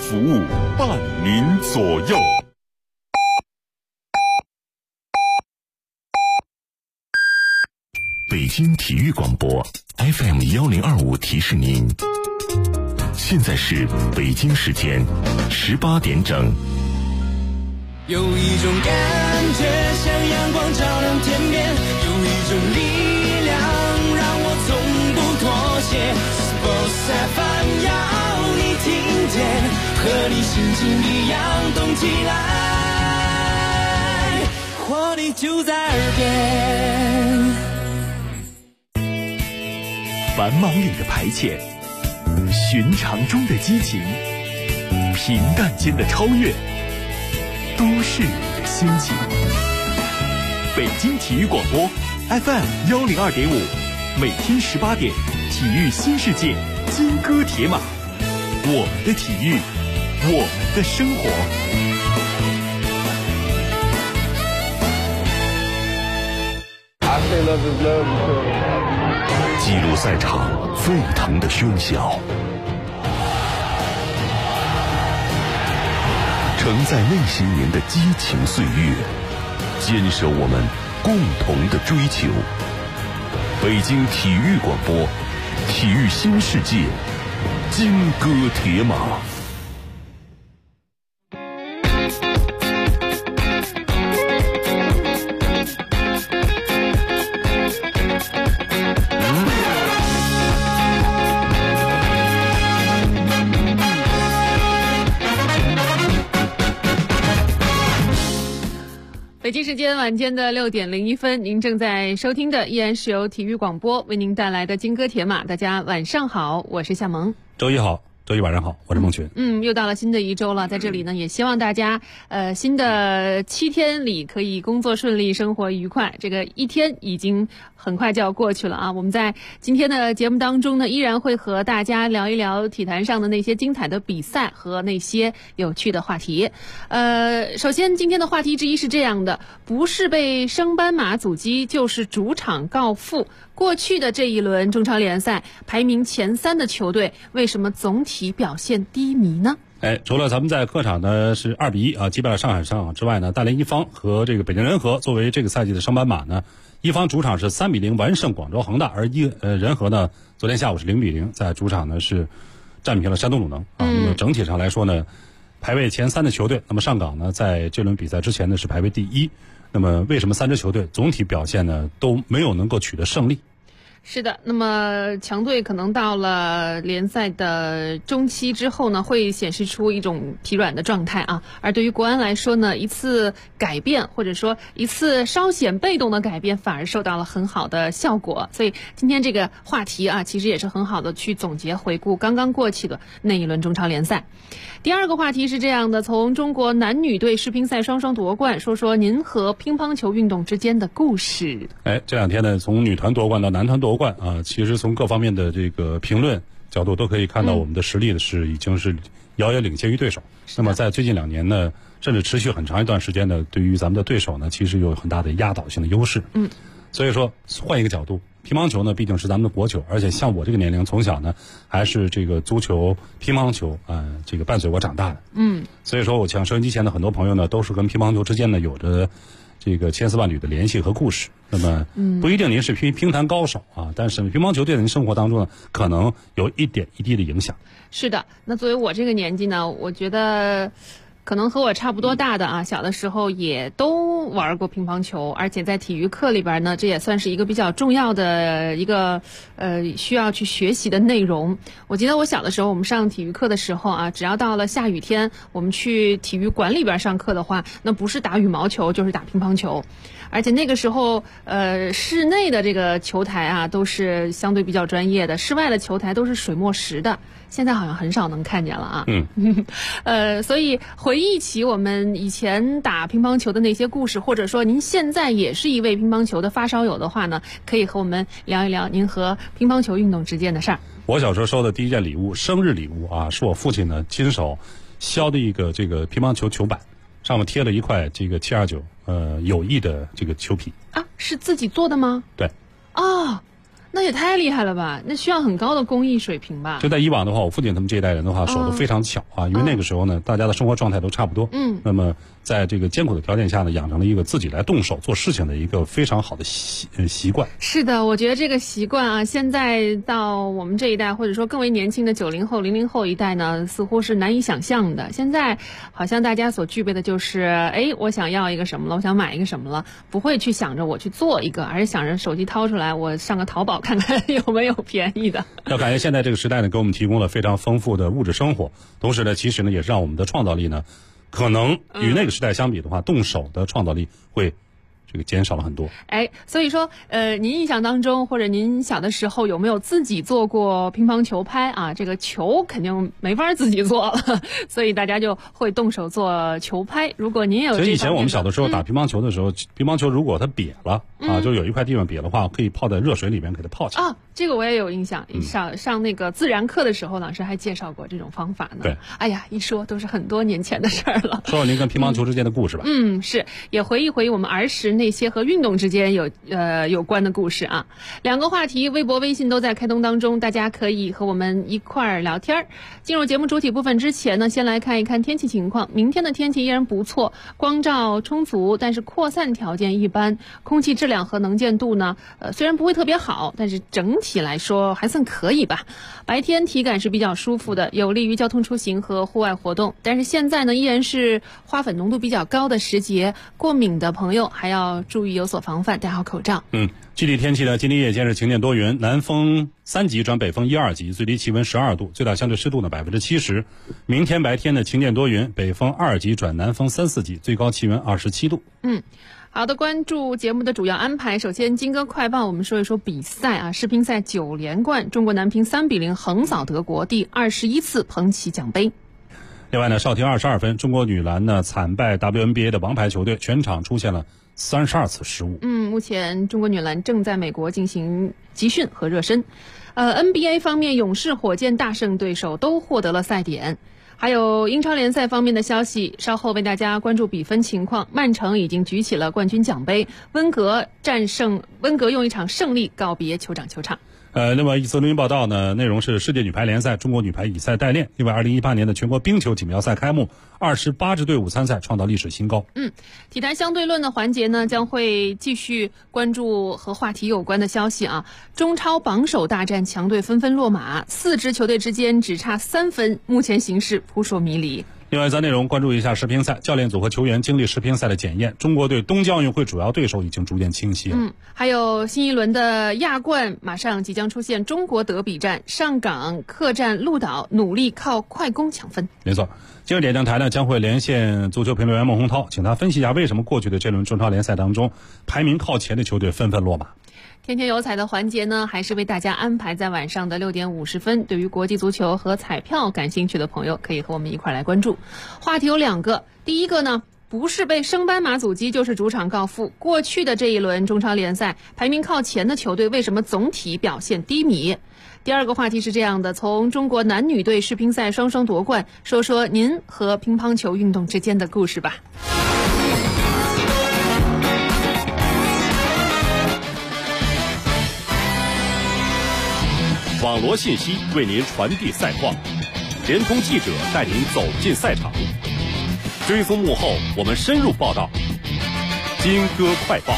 服务，伴您左右。北京体育广播 FM1025提示您，现在是北京时间18点整。 有一种感觉像阳光照亮天边，有一种力量让我从不妥协。Sports FM 要你听见，和你心情一样动起来，活力就在耳边。 繁忙里的排遣，寻常中的激情，平淡间的超越，都是你的心情。北京体育广播 FM102.5，每天18点，体育新世界，金戈铁马，我们的体育，我们的生活。 记录赛场沸腾的喧嚣，承载那些年的激情岁月，坚守我们共同的追求。北京体育广播，体育新世界，金戈铁马。 北京时间晚间的6点01分，您正在收听的依然是由体育广播为您带来的金戈铁马。大家晚上好，我是夏萌。 周一好，周一晚上好，我是孟群。 又到了新的一周了，在这里呢，也希望大家新的7天里可以工作顺利，生活愉快。这个一天已经很快就要过去了啊！我们在今天的节目当中呢，依然会和大家聊一聊体坛上的那些精彩的比赛和那些有趣的话题。首先今天的话题之一是这样的：不是被升班马阻击，就是主场告负。过去的这一轮中超联赛排名前3的球队，为什么总体表现低迷呢？ 除了咱们在客场呢是2-1啊击败了上海上港之外呢，大连一方和这个北京人和作为这个赛季的升班马呢，一方主场是3-0完胜广州恒大，而人和呢昨天下午是0-0在主场呢是战平了山东鲁能啊。那么整体上来说呢，排位前3的球队，那么上港呢在这轮比赛之前呢是排位第1。那么为什么3支球队总体表现呢都没有能够取得胜利？ 是的，那么强队可能到了联赛的中期之后呢，会显示出一种疲软的状态啊。而对于国安来说呢，一次改变或者说一次稍显被动的改变，反而受到了很好的效果。所以今天这个话题啊，其实也是很好的去总结回顾刚刚过去的那一轮中超联赛。第二个话题是这样的：从中国男女队世乒赛双双夺冠，说说您和乒乓球运动之间的故事。 这两天呢，从女团夺冠到男团夺冠啊，其实从各方面的这个评论角度都可以看到，我们的实力是已经是遥遥领先于对手。那么在最近2年呢，甚至持续很长一段时间呢，对于咱们的对手呢，其实有很大的压倒性的优势。所以说换一个角度，乒乓球呢毕竟是咱们的国球，而且像我这个年龄，从小呢还是这个足球、乒乓球这个伴随我长大的。所以说我想收音机前的很多朋友呢，都是跟乒乓球之间呢有着这个千丝万缕的联系和故事。那么不一定您是乒坛高手啊，但是乒乓球对您生活当中呢，可能有一点一滴的影响。 是的，那作为我这个年纪呢，我觉得可能和我差不多大的啊，小的时候也都玩过乒乓球，而且在体育课里边呢，这也算是一个比较重要的一个需要去学习的内容。我记得我小的时候，我们上体育课的时候啊，只要到了下雨天，我们去体育馆里边上课的话，那不是打羽毛球就是打乒乓球。而且那个时候室内的这个球台啊都是相对比较专业的，室外的球台都是水墨石的，现在好像很少能看见了啊。所以回忆起我们以前打乒乓球的那些故事，或者说您现在也是一位乒乓球的发烧友的话呢，可以和我们聊一聊您和乒乓球运动之间的事儿。 我小时候收的第一件礼物，生日礼物啊，是我父亲呢亲手削的一个这个乒乓球球板，上面贴了一块这个729友谊的这个球皮啊，是自己做的吗？ 对。 哦， 那也太厉害了吧！那需要很高的工艺水平吧？ 就在以往的话，我父亲他们这一代人的话，手都非常巧啊，因为那个时候呢，大家的生活状态都差不多。那么在这个艰苦的条件下呢，养成了一个自己来动手做事情的一个非常好的习惯。 是的，我觉得这个习惯啊，现在到我们这一代，或者说更为年轻的90后、00后一代呢，似乎是难以想象的。现在好像大家所具备的就是，我想要一个什么了，我想买一个什么了，不会去想着我去做一个，而是想着手机掏出来，我上个淘宝看看有没有便宜的。 要感谢现在这个时代呢，给我们提供了非常丰富的物质生活，同时呢，其实呢，也是让我们的创造力呢，可能与那个时代相比的话，动手的创造力会这个减少了很多。 所以说，您印象当中或者您小的时候有没有自己做过乒乓球拍啊？这个球肯定没法自己做了，所以大家就会动手做球拍。如果您有其实以前我们小的时候打乒乓球的时候，乒乓球如果它瘪了啊，就有一块地方瘪的话，可以泡在热水里面给它泡起来。 这个我也有印象，上那个自然课的时候，老师还介绍过这种方法呢。 对， 哎呀，一说都是很多年前的事儿了。 说说您跟乒乓球之间的故事吧。 是，也回忆回忆我们儿时那些和运动之间有关的故事啊。两个话题，微博、微信都在开通当中，大家可以和我们一块儿聊天。进入节目主体部分之前呢，先来看一看天气情况。明天的天气依然不错，光照充足，但是扩散条件一般，空气质量和能见度呢，虽然不会特别好，但是整体来说还算可以吧。白天体感是比较舒服的，有利于交通出行和户外活动。但是现在呢，依然是花粉浓度比较高的时节，过敏的朋友还要注意有所防范，戴好口罩。 具体天气呢，今天夜间是晴间多云，南风3级转北风1、2级，最低气温12度，最大相对湿度呢70%。明天白天呢晴间多云，北风2级转南风3、4级，最高气温27度。 好的，关注节目的主要安排。首先，金歌快报，我们说一说比赛啊。世乒赛9连冠，中国男乒3比0横扫德国，第21次捧起奖杯。 另外呢，少廷22分，中国女篮呢惨败 WNBA 的王牌球队，全场出现了32次失误。 目前中国女篮正在美国进行集训和热身。NBA 方面，勇士、火箭大胜对手，都获得了赛点。还有英超联赛方面的消息，稍后为大家关注比分情况。曼城已经举起了冠军奖杯，温格用一场胜利告别酋长球场。 那么一则录音报道呢，内容是世界女排联赛，中国女排以赛代练。另外，2018年的全国冰球锦标赛开幕，28支队伍参赛，创造历史新高。 体坛相对论的环节呢，将会继续关注和话题有关的消息啊。中超榜首大战，强队纷纷落马，4支球队之间只差3分，目前形势扑朔迷离。 另外一则内容，关注一下世乒赛，教练组和球员经历世乒赛的检验，中国队冬季奥运会主要对手已经逐渐清晰了。 还有新一轮的亚冠马上即将出现中国德比战，上港客战鹿岛，努力靠快攻抢分。 没错，今日点将台呢将会连线足球评论员孟洪涛，请他分析一下为什么过去的这轮中超联赛当中，排名靠前的球队纷纷落马。 天天有彩的环节呢，还是为大家安排在晚上的6点50分。对于国际足球和彩票感兴趣的朋友，可以和我们一块来关注。话题有2个，第一个呢，不是被升班马阻击，就是主场告负。过去的这一轮中超联赛，排名靠前的球队为什么总体表现低迷？第二个话题是这样的，从中国男女队世乒赛双双夺冠，说说您和乒乓球运动之间的故事吧。 网罗信息为您传递赛况，联通记者带您走进赛场，追踪幕后，我们深入报道。金歌快报。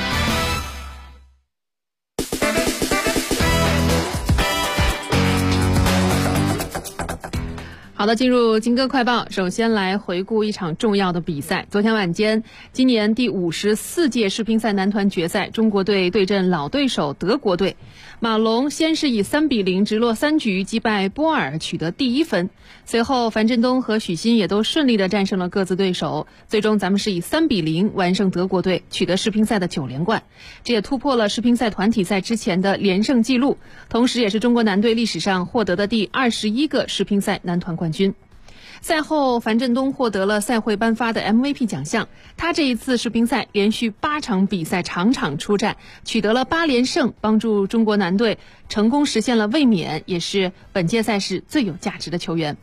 好的，进入金歌快报，首先来回顾一场重要的比赛。昨天晚间，今年第54届世乒赛男团决赛，中国队对阵老对手德国队。马龙先是以3比0直落3局击败波尔，取得第1分。随后樊振东和许昕也都顺利地战胜了各自对手，最终咱们是以3比0完胜德国队，取得世乒赛的9连冠。这也突破了世乒赛团体赛之前的连胜纪录，同时也是中国男队历史上获得的第21个世乒赛男团冠军。赛后，樊振东获得了赛会颁发的 MVP 奖项。他这一次世乒赛连续8场比赛场场出战，取得了8连胜，帮助中国男队成功实现了卫冕，也是本届赛事最有价值的球员。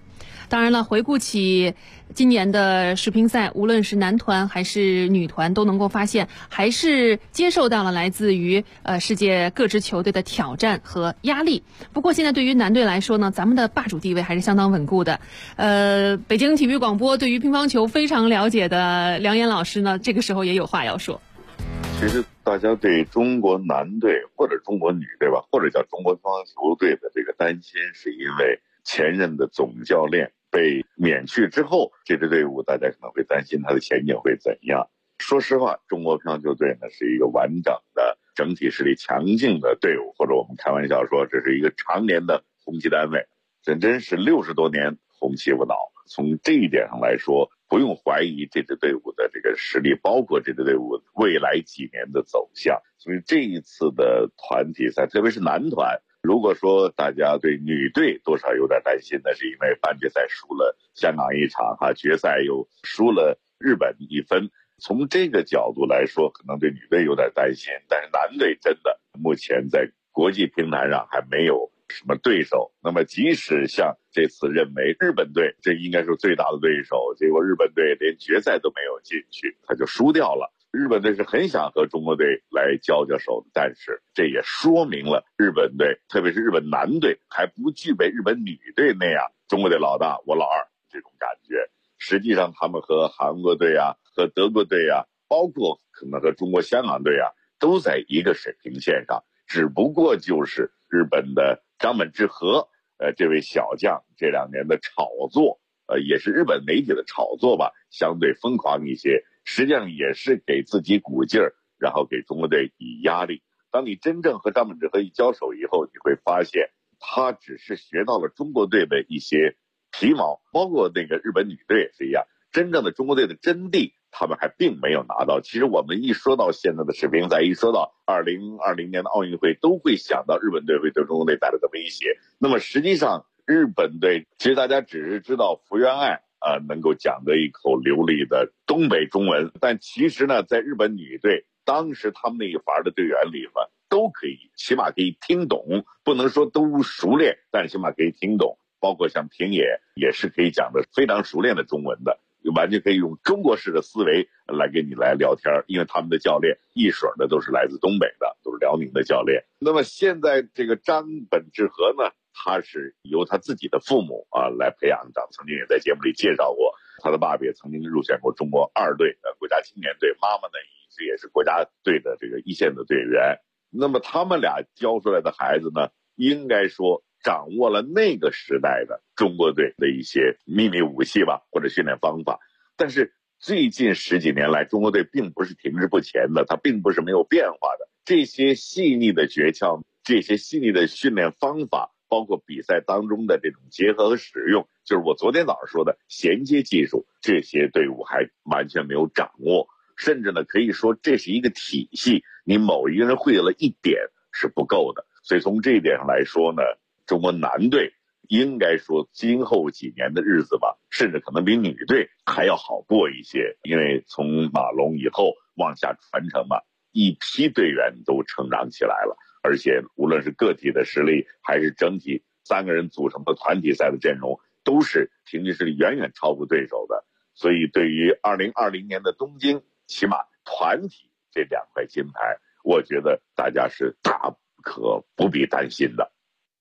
当然了，回顾起今年的世乒赛，无论是男团还是女团，都能够发现还是接受到了来自于世界各支球队的挑战和压力。不过现在对于男队来说呢，咱们的霸主地位还是相当稳固的。北京体育广播对于乒乓球非常了解的梁岩老师呢，这个时候也有话要说。 其实大家对中国男队或者中国女队吧，或者叫中国乒乓球队的这个担心，是因为前任的总教练被免去之后，这支队伍大家可能会担心他的前景会怎样。说实话，中国乒乓球队呢是一个完整的整体实力强劲的队伍，或者我们开玩笑说这是一个常年的红旗单位，真是60多年红旗不倒。从这一点上来说，不用怀疑这支队伍的这个实力，包括这支队伍未来几年的走向。所以这一次的团体赛，特别是男团，如果说大家对女队多少有点担心，那是因为半决赛输了香港一场决赛又输了日本1分。从这个角度来说，可能对女队有点担心，但是男队真的目前在国际乒坛上还没有什么对手。那么即使像这次认为日本队这应该是最大的对手，结果日本队连决赛都没有进去，他就输掉了。日本队是很想和中国队来交手的，但是这也说明了日本队，特别是日本男队还不具备日本女队那样中国队老大我老二这种感觉。实际上他们和韩国队和德国队包括可能和中国香港队都在一个水平线上，只不过就是日本的张本智和这位小将这2年的炒作也是日本媒体的炒作吧，相对疯狂一些，实际上也是给自己鼓劲儿，然后给中国队以压力。当你真正和张本智和一交手以后，你会发现他只是学到了中国队的一些皮毛，包括那个日本女队也是一样，真正的中国队的真谛他们还并没有拿到。其实我们一说到现在的世乒赛，一说到2020年的奥运会，都会想到日本队会对中国队带来的威胁。那么实际上日本队其实大家只是知道福原爱能够讲得一口流利的东北中文，但其实呢，在日本女队当时他们那一伐的队员里面都可以，起码可以听懂，不能说都熟练，但是起码可以听懂。包括像平野也是可以讲的非常熟练的中文的，完全可以用中国式的思维来跟你来聊天，因为他们的教练一水的都是来自东北的，都是辽宁的教练。那么现在这个张本智和呢，他是由他自己的父母来培养的，曾经也在节目里介绍过，他的爸爸也曾经入选过中国2队国家青年队，妈妈呢也是国家队的这个一线的队员。那么他们俩教出来的孩子呢，应该说掌握了那个时代的中国队的一些秘密武器吧，或者训练方法。但是最近10几年来，中国队并不是停滞不前的，它并不是没有变化的。这些细腻的诀窍，这些细腻的训练方法，包括比赛当中的这种结合和使用，就是我昨天早上说的衔接技术，这些队伍还完全没有掌握。甚至呢，可以说这是一个体系，你某一个人会了一点是不够的。所以从这一点上来说呢，中国男队应该说今后几年的日子吧，甚至可能比女队还要好过一些。因为从马龙以后往下传承嘛，一批队员都成长起来了，而且无论是个体的实力还是整体3个人组成的团体赛的阵容，都是平均实力远远超过对手的。所以对于2020年的东京，起码团体这2块金牌，我觉得大家是大可不必担心的。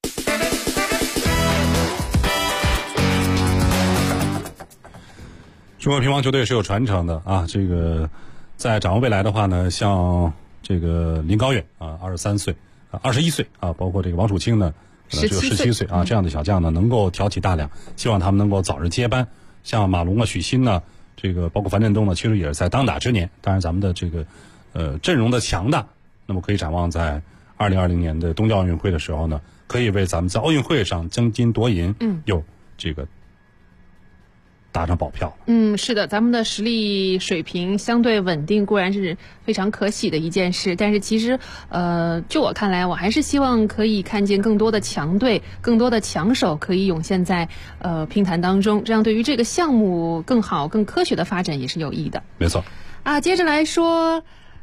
中国乒乓球队是有传承的这个在掌握未来的话呢，像这个林高远23岁21岁包括这个王楚钦呢只有17岁这样的小将呢，能够挑起大梁，希望他们能够早日接班。像马龙许昕呢，这个包括樊振东呢，其实也是在当打之年。当然咱们的这个阵容的强大，那么可以展望在2020年的东京奥运会的时候呢，可以为咱们在奥运会上争金夺银有这个打上保票。 是的，咱们的实力水平相对稳定固然是非常可喜的一件事，但是其实就我看来，我还是希望可以看见更多的强队，更多的强手可以涌现在乒坛当中，这样对于这个项目更好更科学的发展也是有益的。 没错。 接着来说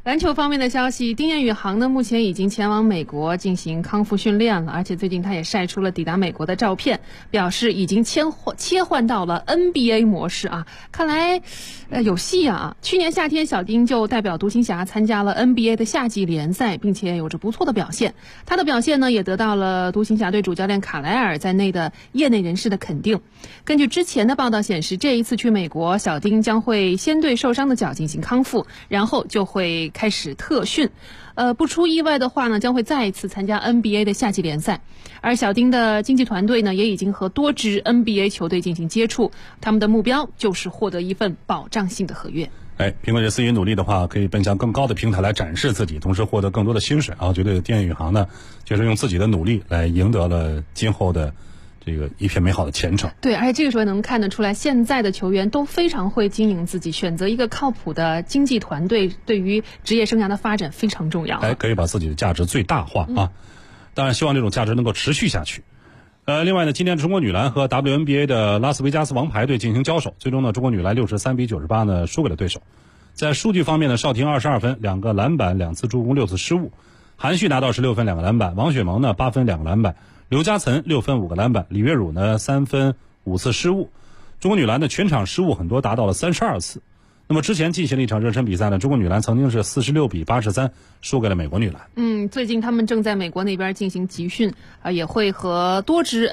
篮球方面的消息，丁彦雨航呢目前已经前往美国进行康复训练了，而且最近他也晒出了抵达美国的照片，表示已经切换到了 NBA 模式啊，看来有戏啊！去年夏天，小丁就代表独行侠参加了 NBA 的夏季联赛，并且有着不错的表现。他的表现呢，也得到了独行侠队主教练卡莱尔在内的业内人士的肯定。根据之前的报道显示，这一次去美国，小丁将会先对受伤的脚进行康复，然后就会开始特训。不出意外的话呢，将会再一次参加 NBA 的夏季联赛。而小丁的经纪团队呢，也已经和多支 NBA 球队进行接触，他们的目标就是获得一份保障性的合约。 苹果这自己努力的话，可以奔向更高的平台来展示自己，同时获得更多的薪水啊！我觉得丁彦雨航呢，就是用自己的努力来赢得了今后的这个一片美好的前程。 对，而且这个时候能看得出来，现在的球员都非常会经营自己，选择一个靠谱的经纪团队，对于职业生涯的发展非常重要。 可以把自己的价值最大化啊！当然，希望这种价值能够持续下去。另外呢，今天中国女篮和 WNBA 的拉斯维加斯王牌队进行交手，最终呢，中国女篮63比98呢输给了对手。在数据方面呢，邵婷22分，2个篮板，2次助攻，6次失误；韩旭拿到16分，2个篮板；王雪萌呢8分，2个篮板；刘嘉岑6分，5个篮板；李月汝呢3分，5次失误。中国女篮的全场失误很多，达到了32次。那么之前进行了一场热身比赛呢，中国女篮曾经是46比83输给了美国女篮。 最近他们正在美国那边进行集训，也会和多支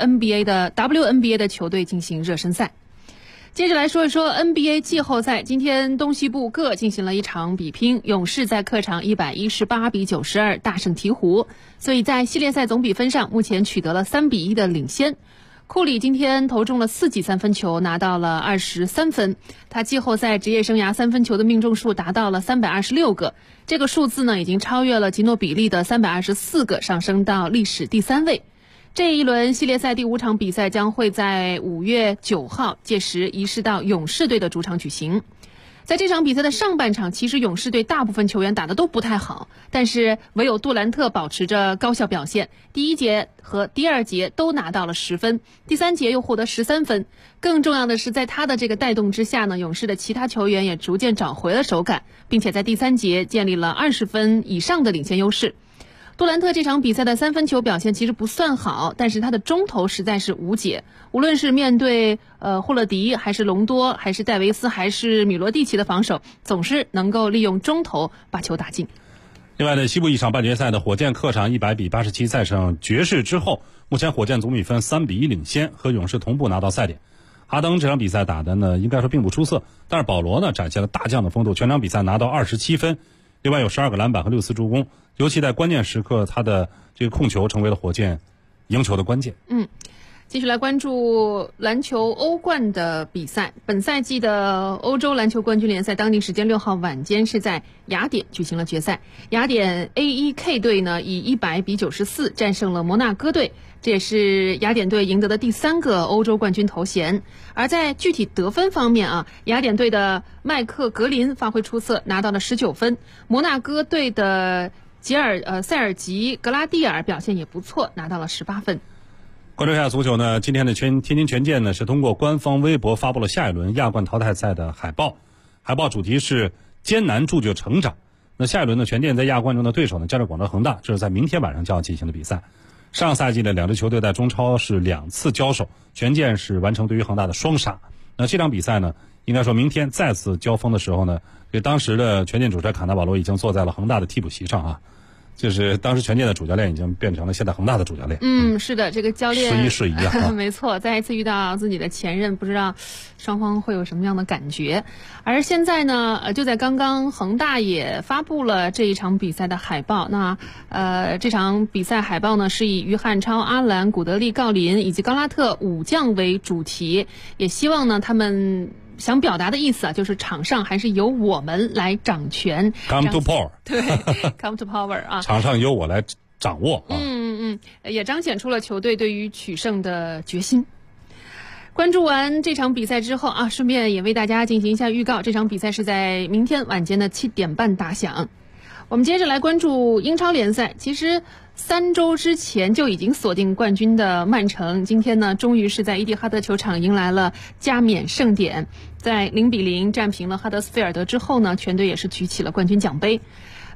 WNBA 的球队进行热身赛。接着来说一说 NBA 季后赛，今天东西部各进行了一场比拼，勇士在客场118比92大胜鹈鹕，所以在系列赛总比分上目前取得了3比1的领先。库里今天投中了4记3分球，拿到了23分。他季后赛职业生涯3分球的命中数达到了326个，这个数字呢已经超越了吉诺比利的324个，上升到历史第3位。这一轮系列赛第5场比赛将会在5月9号，届时移师到勇士队的主场举行。在这场比赛的上半场，其实勇士队大部分球员打得都不太好，但是唯有杜兰特保持着高效表现，第一节和第二节都拿到了10分，第3节又获得13分。更重要的是，在他的这个带动之下呢，勇士的其他球员也逐渐找回了手感，并且在第3节建立了20分以上的领先优势。杜兰特这场比赛的3分球表现其实不算好，但是他的中投实在是无解，无论是面对霍勒迪还是隆多还是戴维斯还是米罗蒂奇的防守，总是能够利用中投把球打进。 另外呢，西部一场半决赛的火箭客场100比87赛胜爵士之后，目前火箭总比分3比1领先，和勇士同步拿到赛点。哈登这场比赛打的呢应该说并不出色，但是保罗呢展现了大将的风度，全场比赛拿到27分，另外有12个篮板和6次助攻，尤其在关键时刻他的这个控球成为了火箭赢球的关键。 继续来关注篮球欧冠的比赛。本赛季的欧洲篮球冠军联赛当地时间6号晚间是在雅典举行了决赛。雅典 AEK 队呢以100比94战胜了摩纳哥队，这也是雅典队赢得的第3个欧洲冠军头衔。而在具体得分方面啊，雅典队的麦克格林发挥出色，拿到了19分。摩纳哥队的塞尔吉格拉蒂尔表现也不错，拿到了18分。 关注一下足球呢，今天的天津权健呢是通过官方微博发布了下一轮亚冠淘汰赛的海报，海报主题是艰难铸就成长。那下一轮呢，权健在亚冠中的对手呢，加州广州恒大，这是在明天晚上就要进行的比赛。上赛季的2支球队在中超是2次交手，权健是完成对于恒大的双杀。那这场比赛呢，应该说明天再次交锋的时候呢，这当时的权健主帅卡纳瓦罗已经坐在了恒大的替补席上啊。就是当时权健的主教练已经变成了现在恒大的主教练。 是的，这个教练时移世易啊。 没错，再一次遇到自己的前任，不知道双方会有什么样的感觉。而现在呢，就在刚刚，恒大也发布了这一场比赛的海报。那这场比赛海报呢是以于汉超、阿兰、古德利、郜林以及高拉特5将为主题，也希望呢他们想表达的意思啊，就是场上还是由我们来掌权。 Come to power。 对，come to power 啊。 场上由我来掌握啊。 也彰显出了球队对于取胜的决心。关注完这场比赛之后啊，顺便也为大家进行一下预告，这场比赛是在明天晚间的7点半打响。我们接着来关注英超联赛。其实3周之前就已经锁定冠军的曼城，今天呢终于是在伊蒂哈德球场迎来了加冕盛典，在0比0战平了哈德斯菲尔德之后呢，全队也是举起了冠军奖杯。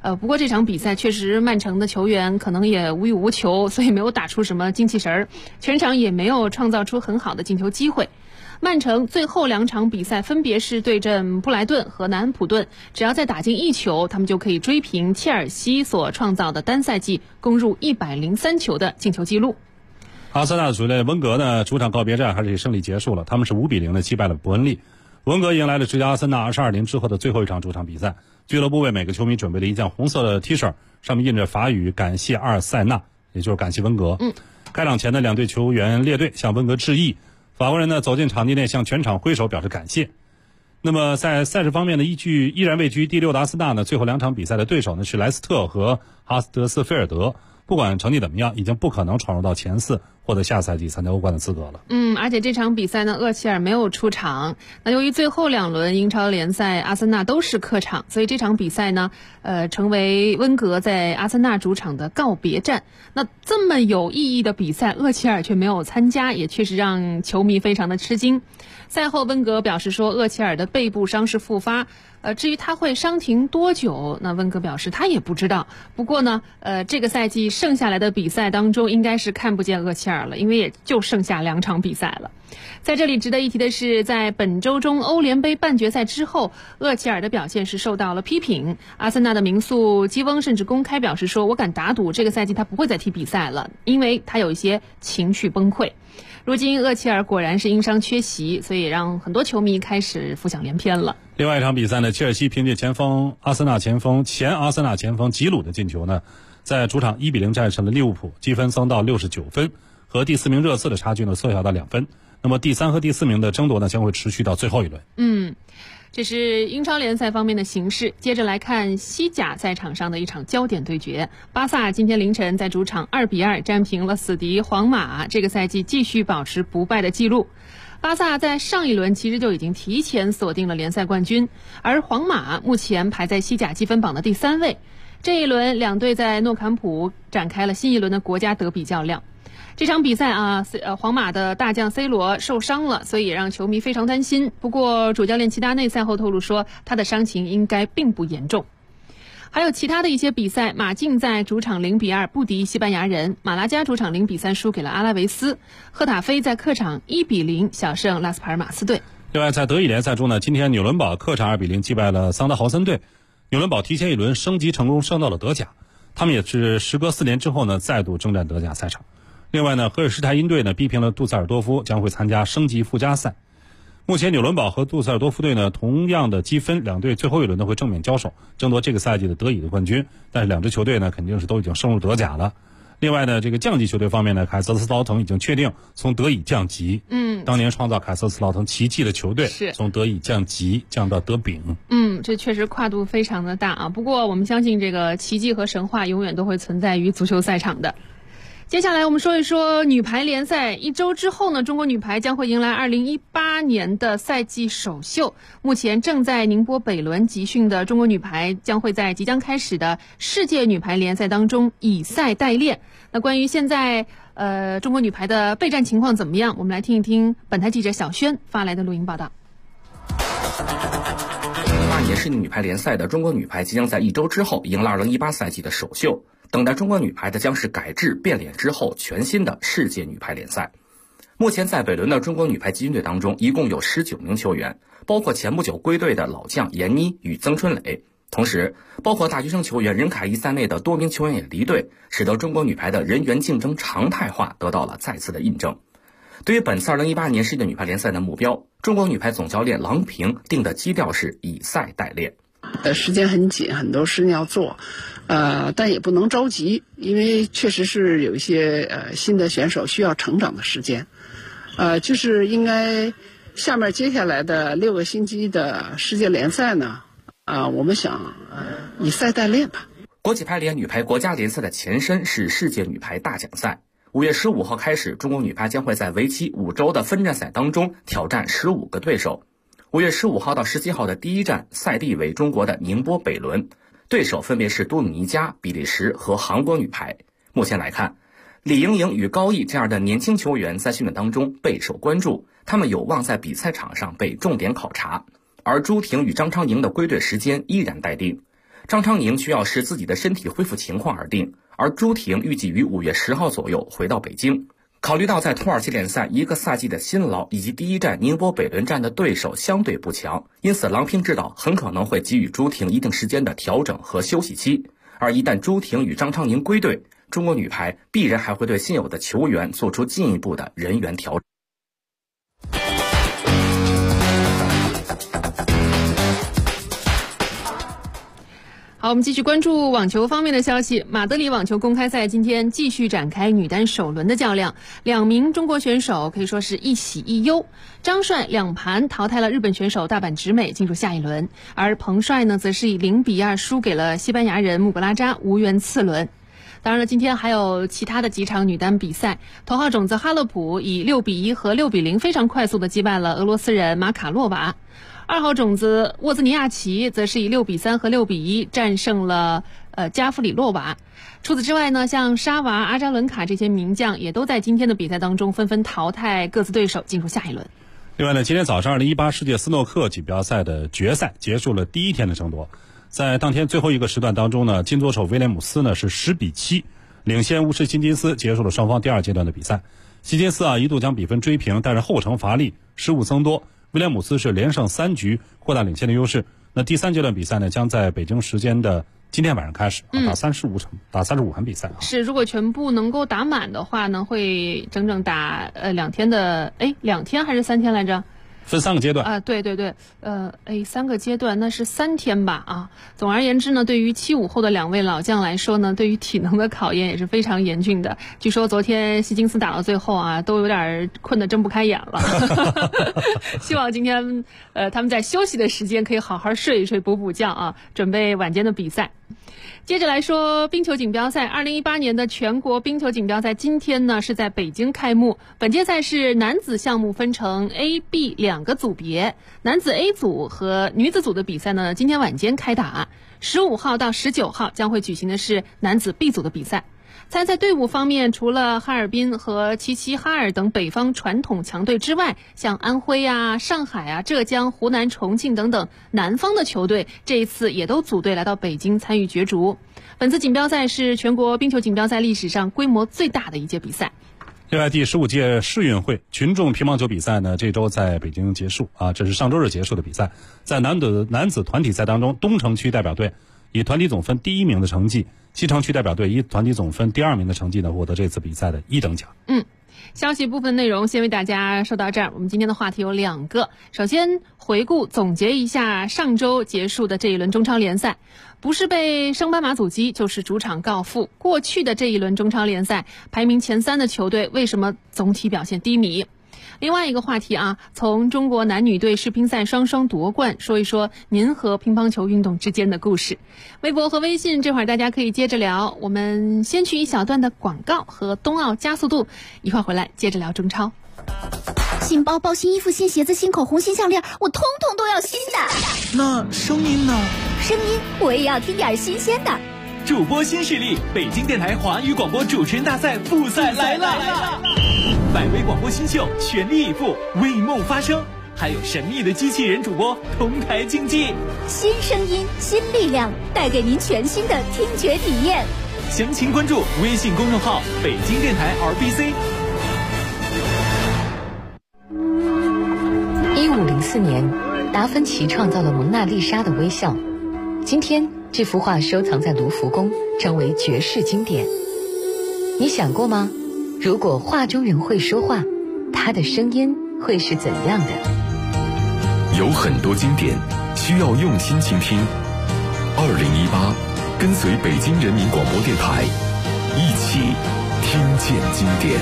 不过这场比赛确实曼城的球员可能也无欲无求，所以没有打出什么精气神儿，全场也没有创造出很好的进球机会。曼城最后2场比赛分别是对阵布莱顿和南安普顿，只要再打进1球，他们就可以追平切尔西所创造的单赛季攻入103球的进球纪录。 阿森纳主力温格呢，主场告别战还是以胜利结束了，他们是5-0的击败了伯恩利。温格迎来了执教阿森纳22年之后的最后一场主场比赛，俱乐部为每个球迷准备了一件红色的 T 恤，上面印着法语感谢阿尔塞纳，也就是感谢温格。开场前的2队球员列队向温格致意，法国人呢走进场地内向全场挥手表示感谢。那么在赛事方面呢，依然位居第6的阿森纳呢，最后2场比赛的对手呢是莱斯特和哈斯德斯菲尔德，不管成绩怎么样，已经不可能闯入到前4，获得下赛季参加欧冠的资格了。 而且这场比赛呢，厄齐尔没有出场。那由于最后2轮英超联赛阿森纳都是客场，所以这场比赛呢，成为温格在阿森纳主场的告别战。那这么有意义的比赛，厄齐尔却没有参加，也确实让球迷非常的吃惊。赛后温格表示说，厄齐尔的背部伤势复发，至于他会伤停多久，那温格表示他也不知道。不过呢，这个赛季剩下来的比赛当中，应该是看不见厄齐尔了，因为也就剩下2场比赛了。在这里值得一提的是，在本周中欧联杯半决赛之后，厄齐尔的表现是受到了批评。阿森纳的名宿基翁甚至公开表示说，我敢打赌这个赛季他不会再踢比赛了，因为他有一些情绪崩溃。如今厄齐尔果然是因伤缺席，所以也让很多球迷开始浮想联翩了。 另外一场比赛呢，切尔西凭借前阿森纳前锋吉鲁的进球呢，在主场1-0战胜了利物浦，积分增到69分，和第4名热刺的差距呢缩小到2分。那么第3和第4名的争夺呢将会持续到最后一轮。 这是英超联赛方面的形势。接着来看西甲赛场上的一场焦点对决，巴萨今天凌晨在主场2-2战平了死敌皇马，这个赛季继续保持不败的记录。巴萨在上一轮其实就已经提前锁定了联赛冠军，而皇马目前排在西甲积分榜的第3位。这一轮2队在诺坎普展开了新一轮的国家德比较量。这场比赛皇马的大将 C 罗受伤了，所以也让球迷非常担心。不过主教练齐达内赛后透露说，他的伤情应该并不严重。还有其他的一些比赛，马竞在主场0-2不敌西班牙人，马拉加主场0-3输给了阿拉维斯，赫塔菲在客场1-0小胜拉斯帕尔马斯队。 另外在德乙联赛中呢，今天纽伦堡客场2-0击败了桑德豪森队，纽伦堡提前一轮升级成功，升到了德甲，他们也是时隔4年之后呢再度征战德甲赛场。另外呢，荷尔施泰因队呢逼平了杜塞尔多夫，将会参加升级附加赛。目前纽伦堡和杜塞尔多夫队呢同样的积分，2队最后一轮呢会正面交手，争夺这个赛季的德乙的冠军。但是2支球队呢肯定是都已经升入德甲了。另外呢，这个降级球队方面呢，凯瑟斯劳滕已经确定从德乙降级。当年创造凯瑟斯劳滕奇迹的球队是从德乙降级降到德丙。 这确实跨度非常的大啊。不过我们相信这个奇迹和神话永远都会存在于足球赛场的。接下来我们说一说女排联赛。1周之后呢，中国女排将会迎来2018年的赛季首秀。目前正在宁波北仑集训的中国女排将会在即将开始的世界女排联赛当中以赛代练。那关于现在中国女排的备战情况怎么样，我们来听一听本台记者小轩发来的录音报道。 18年世界女排联赛的中国女排即将在1周之后迎来2018赛季的首秀。等待中国女排的将是改制变脸之后全新的世界女排联赛。目前在北仑的中国女排集训队当中，一共有19名球员，包括前不久归队的老将闫妮与曾春蕾，同时包括大学生球员任凯怡在内的多名球员也离队，使得中国女排的人员竞争常态化得到了再次的印证。对于本次2018年世界女排联赛的目标，中国女排总教练郎平定的基调是以赛代练。 时间很紧，很多事情要做，但也不能着急，因为确实是有一些新的选手需要成长的时间，就是应该下面接下来的6个星期的世界联赛呢，我们想以赛代练吧。 国际排联女排国家联赛的前身是世界女排大奖赛，5月15号开始，中国女排将会在为期5周的分站赛当中挑战15个对手。5月15号到17号的第一站，赛地为中国的宁波北仑，对手分别是多米尼加、比利时和韩国女排。目前来看，李盈莹与高毅这样的年轻球员在训练当中备受关注，他们有望在比赛场上被重点考察。而朱婷与张昌莹的归队时间依然待定。 张昌宁需要视自己的身体恢复情况而定，而朱婷预计于5月10号左右回到北京。考虑到在土耳其联赛一个赛季的辛劳以及第一站宁波北仑站的对手相对不强，因此郎平指导很可能会给予朱婷一定时间的调整和休息期。而一旦朱婷与张昌宁归队，中国女排必然还会对现有的球员做出进一步的人员调整。 好，我们继续关注网球方面的消息。马德里网球公开赛今天继续展开女单首轮的较量，2名中国选手可以说是一喜一忧。张帅2盘淘汰了日本选手大阪直美，进入下一轮，而彭帅呢，则是以0-2输给了西班牙人穆格拉扎，无缘次轮。当然了，今天还有其他的几场女单比赛，头号种子哈勒普以6-1和6-0非常快速的击败了俄罗斯人马卡洛娃。2号种子沃兹尼亚奇则是以6-3和6-1战胜了加夫里洛娃。除此之外呢，像沙娃、阿扎伦卡这些名将也都在今天的比赛当中纷纷淘汰各自对手，进入下一轮。 另外呢，今天早上2018世界斯诺克锦标赛的决赛结束了第一天的争夺。在当天最后一个时段当中呢，金左手威廉姆斯呢是10-7领先巫师辛金斯，结束了双方第2阶段的比赛。辛金斯一度将比分追平，但是后程乏力，失误增多。威廉姆斯是连胜3局，扩大领先的优势。那第3阶段比赛呢，将在北京时间的今天晚上开始，打35盘比赛。 是，如果全部能够打满的话呢，会整整打2天的，2天还是3天来着？ 分3个阶段啊，对对对，3个阶段那是3天吧啊。总而言之呢，对于75后的2位老将来说呢，对于体能的考验也是非常严峻的。据说昨天希金斯打到最后啊，都有点困得睁不开眼了。希望今天他们在休息的时间可以好好睡一睡，补补觉啊，准备晚间的比赛。接着来说冰球锦标赛，2018年的全国冰球锦标赛今天呢是在北京开幕。本届赛事男子项目分成 A、B 2个组别，男子 A 组和女子组的比赛呢今天晚间开打。15号到19号将会举行的是男子 B 组的比赛。参赛队伍方面，除了哈尔滨和齐齐哈尔等北方传统强队之外，像安徽啊、上海啊、浙江、湖南、重庆等等南方的球队，这一次也都组队来到北京参与角逐。本次锦标赛是全国冰球锦标赛历史上规模最大的一届比赛。 另外，第15届世运会群众乒乓球比赛呢，这周在北京结束啊，这是上周日结束的比赛。在男子团体赛当中，东城区代表队以团体总分第1名的成绩，西城区代表队以团体总分第2名的成绩呢，获得这次比赛的1等奖。 消息部分内容先为大家说到这儿。我们今天的话题有2个，首先回顾总结一下上周结束的这一轮中超联赛，不是被升班马阻击，就是主场告负。过去的这一轮中超联赛排名前3的球队为什么总体表现低迷？另外一个话题啊，从中国男女队世乒赛双双夺冠说一说您和乒乓球运动之间的故事。微博和微信这会儿大家可以接着聊，我们先去一小段的广告和冬奥加速度，一会儿回来接着聊中超。 新包包、新衣服、新鞋子、新口红、新项链，我通通都要新的。 那声音呢？ 声音我也要听点新鲜的。 主播新势力，北京电台华语广播主持人大赛复赛来了！100位广播新秀全力以赴，为梦发声，还有神秘的机器人主播同台竞技。 新声音，新力量，带给您全新的听觉体验。 详情关注微信公众号北京电台 RBC。 1504年，达芬奇创造了蒙娜丽莎的微笑。今天，这幅画收藏在卢浮宫，成为绝世经典。你想过吗？如果画中人会说话，他的声音会是怎样的？ 有很多经典需要用心倾听。2018，跟随北京人民广播电台，一起听见经典。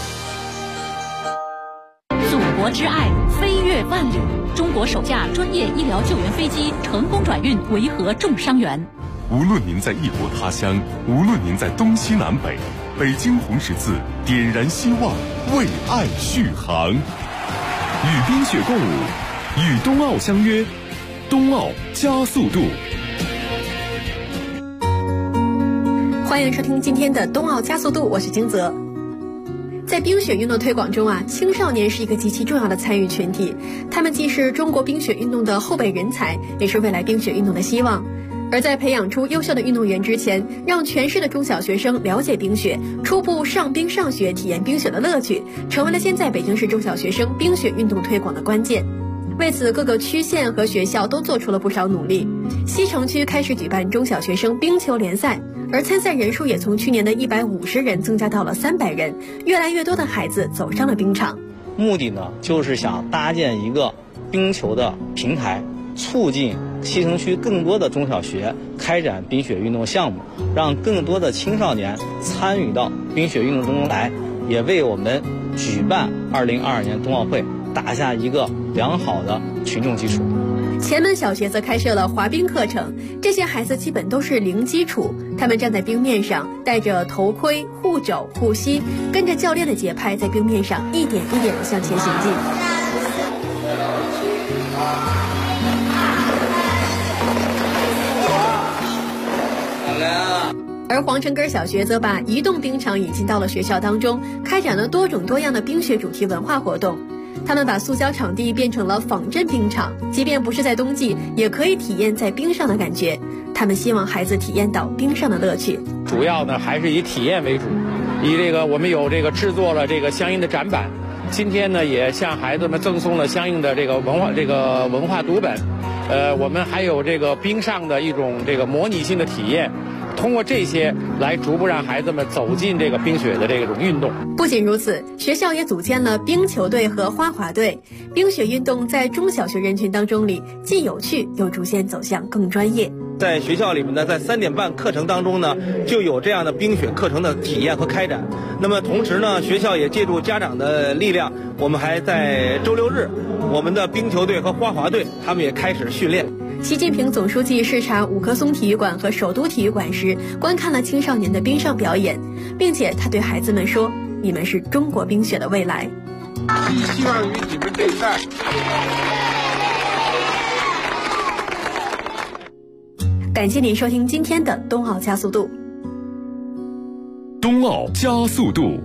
祖国之爱，飞越万里。中国首架专业医疗救援飞机成功转运维和重伤员。 无论您在异国他乡，无论您在东西南北，北京红十字点燃希望，为爱续航。与冰雪共舞，与冬奥相约，冬奥加速度。 欢迎收听今天的冬奥加速度，我是金泽。在冰雪运动推广中啊，青少年是一个极其重要的参与群体，他们既是中国冰雪运动的后备人才，也是未来冰雪运动的希望。 而在培养出优秀的运动员之前，让全市的中小学生了解冰雪，初步上冰上雪，体验冰雪的乐趣，成为了现在北京市中小学生冰雪运动推广的关键。为此，各个区县和学校都做出了不少努力。西城区开始举办中小学生冰球联赛，而参赛人数也从去年的150人增加到了300人，越来越多的孩子走上了冰场。 目的呢，就是想搭建一个冰球的平台，促进西城区更多的中小学开展冰雪运动项目，让更多的青少年参与到冰雪运动中来，也为我们举办2022年冬奥会打下一个良好的群众基础。 前门小学则开设了滑冰课程，这些孩子基本都是零基础，他们站在冰面上，戴着头盔、护肘、护膝，跟着教练的节拍，在冰面上一点一点地向前行进。而皇城根小学则把移动冰场引进到了学校当中，开展了多种多样的冰雪主题文化活动。他们把塑胶场地变成了仿真冰场，即便不是在冬季，也可以体验在冰上的感觉。他们希望孩子体验到冰上的乐趣。 主要呢还是以体验为主，我们有制作了相应的展板，今天呢也向孩子们赠送了相应的文化读本。我们还有冰上的一种模拟性的体验。通过这些来逐步让孩子们走进冰雪的这种运动。 不仅如此，学校也组建了冰球队和花滑队。冰雪运动在中小学人群当中既有趣，又逐渐走向更专业。 在学校里面呢，在3点半课程当中呢，就有这样的冰雪课程的体验和开展。那么同时呢，学校也借助家长的力量，我们还在周6日，我们的冰球队和花滑队他们也开始训练。 习近平总书记视察5棵松体育馆和首都体育馆时，观看了青少年的冰上表演，并且他对孩子们说：“你们是中国冰雪的未来。” 寄希望于你们这一代。 感谢您收听今天的冬奥加速度。 冬奥加速度。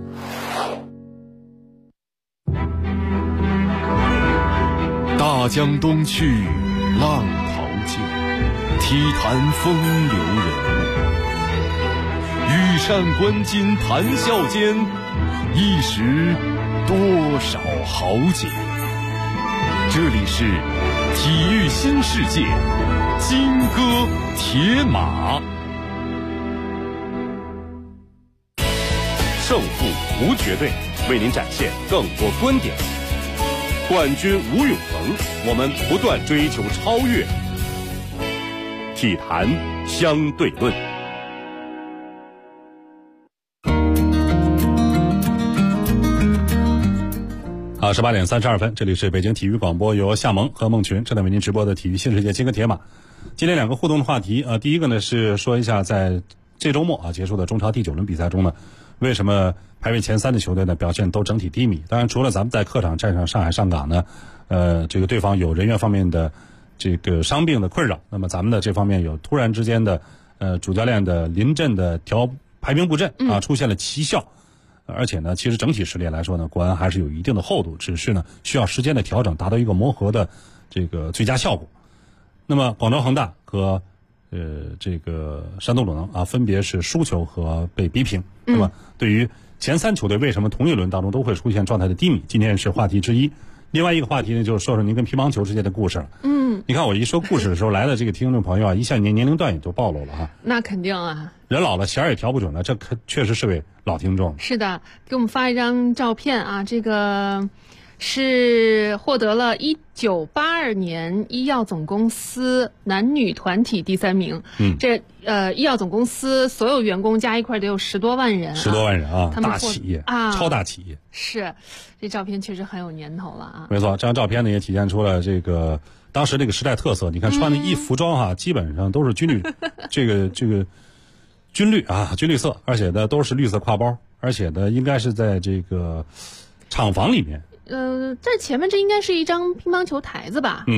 大江东去，浪淘尽，体坛风流人物。羽扇纶巾谈笑间，一时多少豪杰。这里是体育新世界，金戈铁马。胜负无绝对，为您展现更多观点。冠军无永恒，我们不断追求超越。体坛相对论。 好，18点32分，这里是北京体育广播，由夏萌和孟群正在为您直播的体育新世界金戈铁马。今天2个互动的话题第一个呢是说一下在这周末结束的中超第9轮比赛中呢，为什么排位前3的球队呢表现都整体低迷？当然，除了咱们在客场战胜上海上港呢，对方有人员方面的伤病的困扰，那么咱们的这方面有突然之间的主教练的临阵的排兵布阵出现了奇效，而且呢，其实整体实力来说呢，国安还是有一定的厚度，只是呢需要时间的调整，达到一个磨合的最佳效果。那么广州恒大和山东鲁能分别是输球和被逼平。那么对于前3球队为什么同一轮当中都会出现状态的低迷，今天是话题之一。另外一个话题呢，就是说说您跟乒乓球之间的故事了。你看我一说故事的时候，来的听众朋友一下年龄段也就暴露了哈。 那肯定啊， 人老了弦儿也调不准了，这确实是位老听众。 是的，给我们发一张照片啊，这个是获得了1982年医药总公司男女团体第3名。这医药总公司所有员工加一块得有10多万人 ，10多万人啊，大企业超大企业。 是，这照片确实很有年头了啊。 没错，这张照片呢也体现出了当时时代特色。你看穿的服装基本上都是军绿，军绿色，而且呢都是绿色挎包，而且呢应该是在厂房里面。 在前面这应该是一张乒乓球台子吧？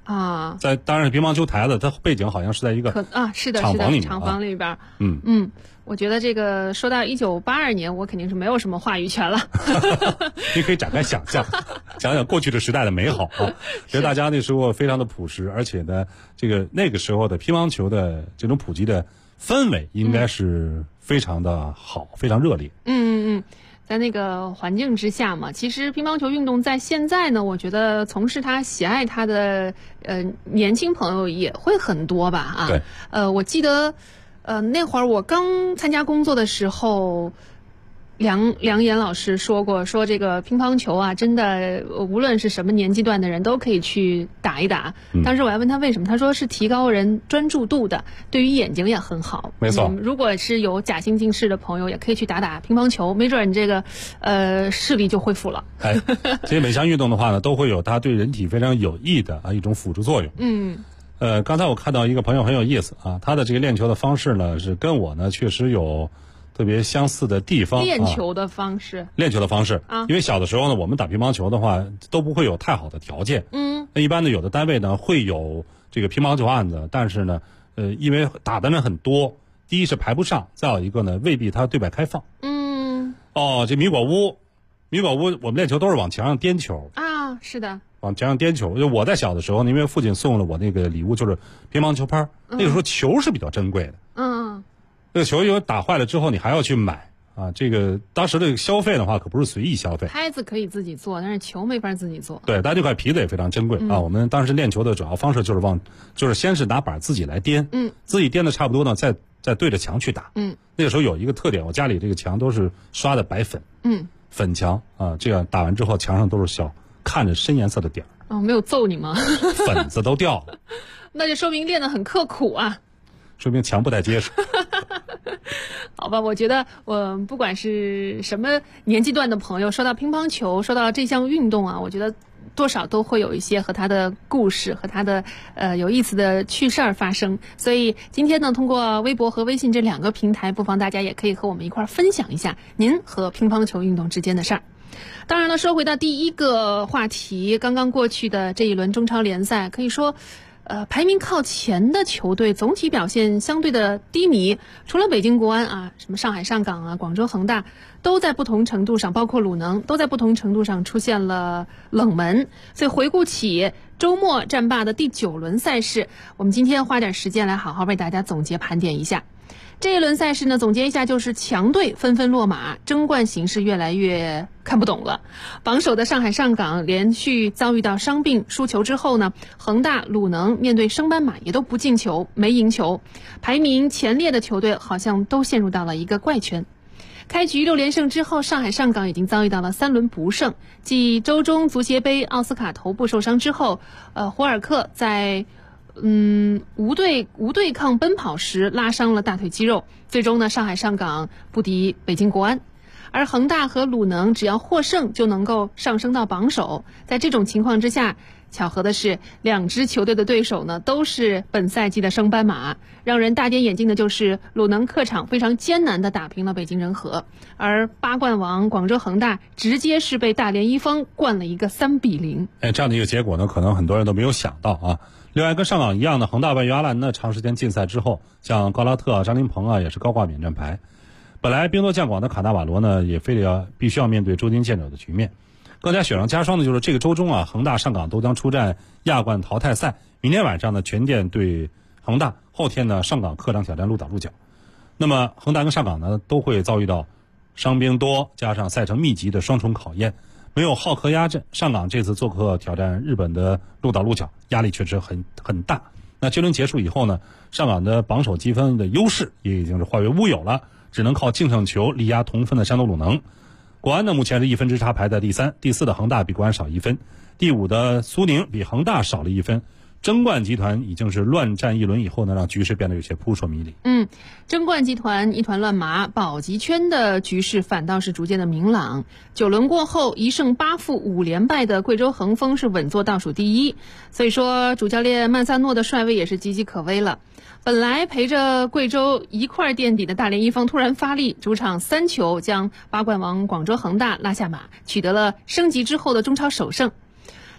啊， 当然是乒乓球台子，它背景好像是在一个是的， 厂房里面， 厂房里边。 嗯， 我觉得这个说到1982年，我肯定是没有什么话语权了。 你可以展开想象，想想过去的时代的美好啊。其实大家那时候非常的朴实，而且呢，那个时候的乒乓球的这种普及的氛围应该是非常的好，非常热烈。 在那个环境之下嘛，其实乒乓球运动在现在呢，我觉得从事它、喜爱它的年轻朋友也会很多吧啊。 对。 我记得那会儿我刚参加工作的时候，梁岩老师说过，说这个乒乓球啊，真的无论是什么年纪段的人都可以去打一打。当时我还问他为什么，他说是提高人专注度的，对于眼睛也很好。 没错。 如果是有假性近视的朋友，也可以去打打乒乓球，没准你这个视力就恢复了。 其实每项运动的话呢，都会有它对人体非常有益的一种辅助作用。刚才我看到一个朋友很有意思啊，他的这个练球的方式呢，是跟我呢确实有特别相似的地方。 练球的方式啊，因为小的时候呢，我们打乒乓球的话都不会有太好的条件。那一般的有的单位呢会有这个乒乓球案子，但是呢，因为打的人很多，第一是排不上，再有一个呢未必它对外开放。这米果屋，我们练球都是往墙上颠球啊，是的。 往墙上颠球，就我在小的时候呢，因为父亲送了我那个礼物，就是乒乓球拍。那个时候球是比较珍贵的。这个球有打坏了之后，你还要去买啊。这个当时的消费的话，可不是随意消费。 拍子可以自己做，但是球没法自己做。 对，但这块皮子也非常珍贵啊。我们当时练球的主要方式就是先是拿板自己来颠，自己颠的差不多呢，再对着墙去打。那个时候有一个特点，我家里这个墙都是刷的白粉，粉墙啊，这样打完之后墙上都是小看着深颜色的点儿。 没有揍你吗？ 粉子都掉了。 那就说明练得很刻苦啊。 说明墙不太结实。 好吧，我觉得不管是什么年纪段的朋友，说到乒乓球，说到这项运动啊，我觉得多少都会有一些和他的故事和他的有意思的趣事儿发生。所以今天呢，通过微博和微信这2个平台，不妨大家也可以和我们一块儿分享一下您和乒乓球运动之间的事儿。当然了，说回到第一个话题，刚刚过去的这一轮中超联赛，可以说排名靠前的球队总体表现相对的低迷，除了北京国安啊，什么上海上港啊、广州恒大，都在不同程度上，包括鲁能，都在不同程度上出现了冷门。所以回顾起周末战罢的第9轮赛事，我们今天花点时间来好好为大家总结盘点一下。这一轮赛事呢，总结一下就是强队纷纷落马，争冠形势越来越看不懂了。榜首的上海上港连续遭遇到伤病输球之后呢，恒大、鲁能面对升班马也都不进球，没赢球。排名前列的球队好像都陷入到了一个怪圈。开局6连胜之后，上海上港已经遭遇到了3轮不胜。继周中足协杯奥斯卡头部受伤之后，胡尔克在无对抗奔跑时拉伤了大腿肌肉，最终呢，上海上港不敌北京国安。而恒大和鲁能只要获胜就能够上升到榜首。在这种情况之下，巧合的是2支球队的对手呢都是本赛季的升班马。让人大跌眼镜的就是鲁能客场非常艰难地打平了北京人和，而8冠王广州恒大直接是被大连一方灌了一个3-0。 这样的一个结果呢，可能很多人都没有想到啊。另外跟上港一样的，恒大外援阿兰呢长时间禁赛之后，像高拉特啊、张琳芃啊也是高挂免战牌。本来兵多将广的卡纳瓦罗呢也必须要面对捉襟见肘的局面。更加雪上加霜的就是这个周中啊，恒大上港都将出战亚冠淘汰赛。明天晚上呢，全店对恒大，后天呢上港客场挑战鹿岛鹿角。那么恒大跟上港呢都会遭遇到伤兵多加上赛程密集的双重考验。没有浩克压阵，上港这次做客挑战日本的鹿岛鹿角，压力确实很大。那这轮结束以后呢，上港的榜首积分的优势也已经是化为乌有了，只能靠净胜球力压同分的山东鲁能。国安呢目前是1分之差排在第3，第4的恒大比国安少1分，第5的苏宁比恒大少了1分。争冠集团已经是乱战一轮以后呢，让局势变得有些扑朔迷离。 争冠集团一团乱麻，保级圈的局势反倒是逐渐的明朗。9轮过后，1胜8负5连败的贵州恒丰是稳坐倒数第1，所以说主教练曼萨诺的帅位也是岌岌可危了。本来陪着贵州一块垫底的大连一方突然发力，主场3球将8冠王广州恒大拉下马，取得了升级之后的中超首胜。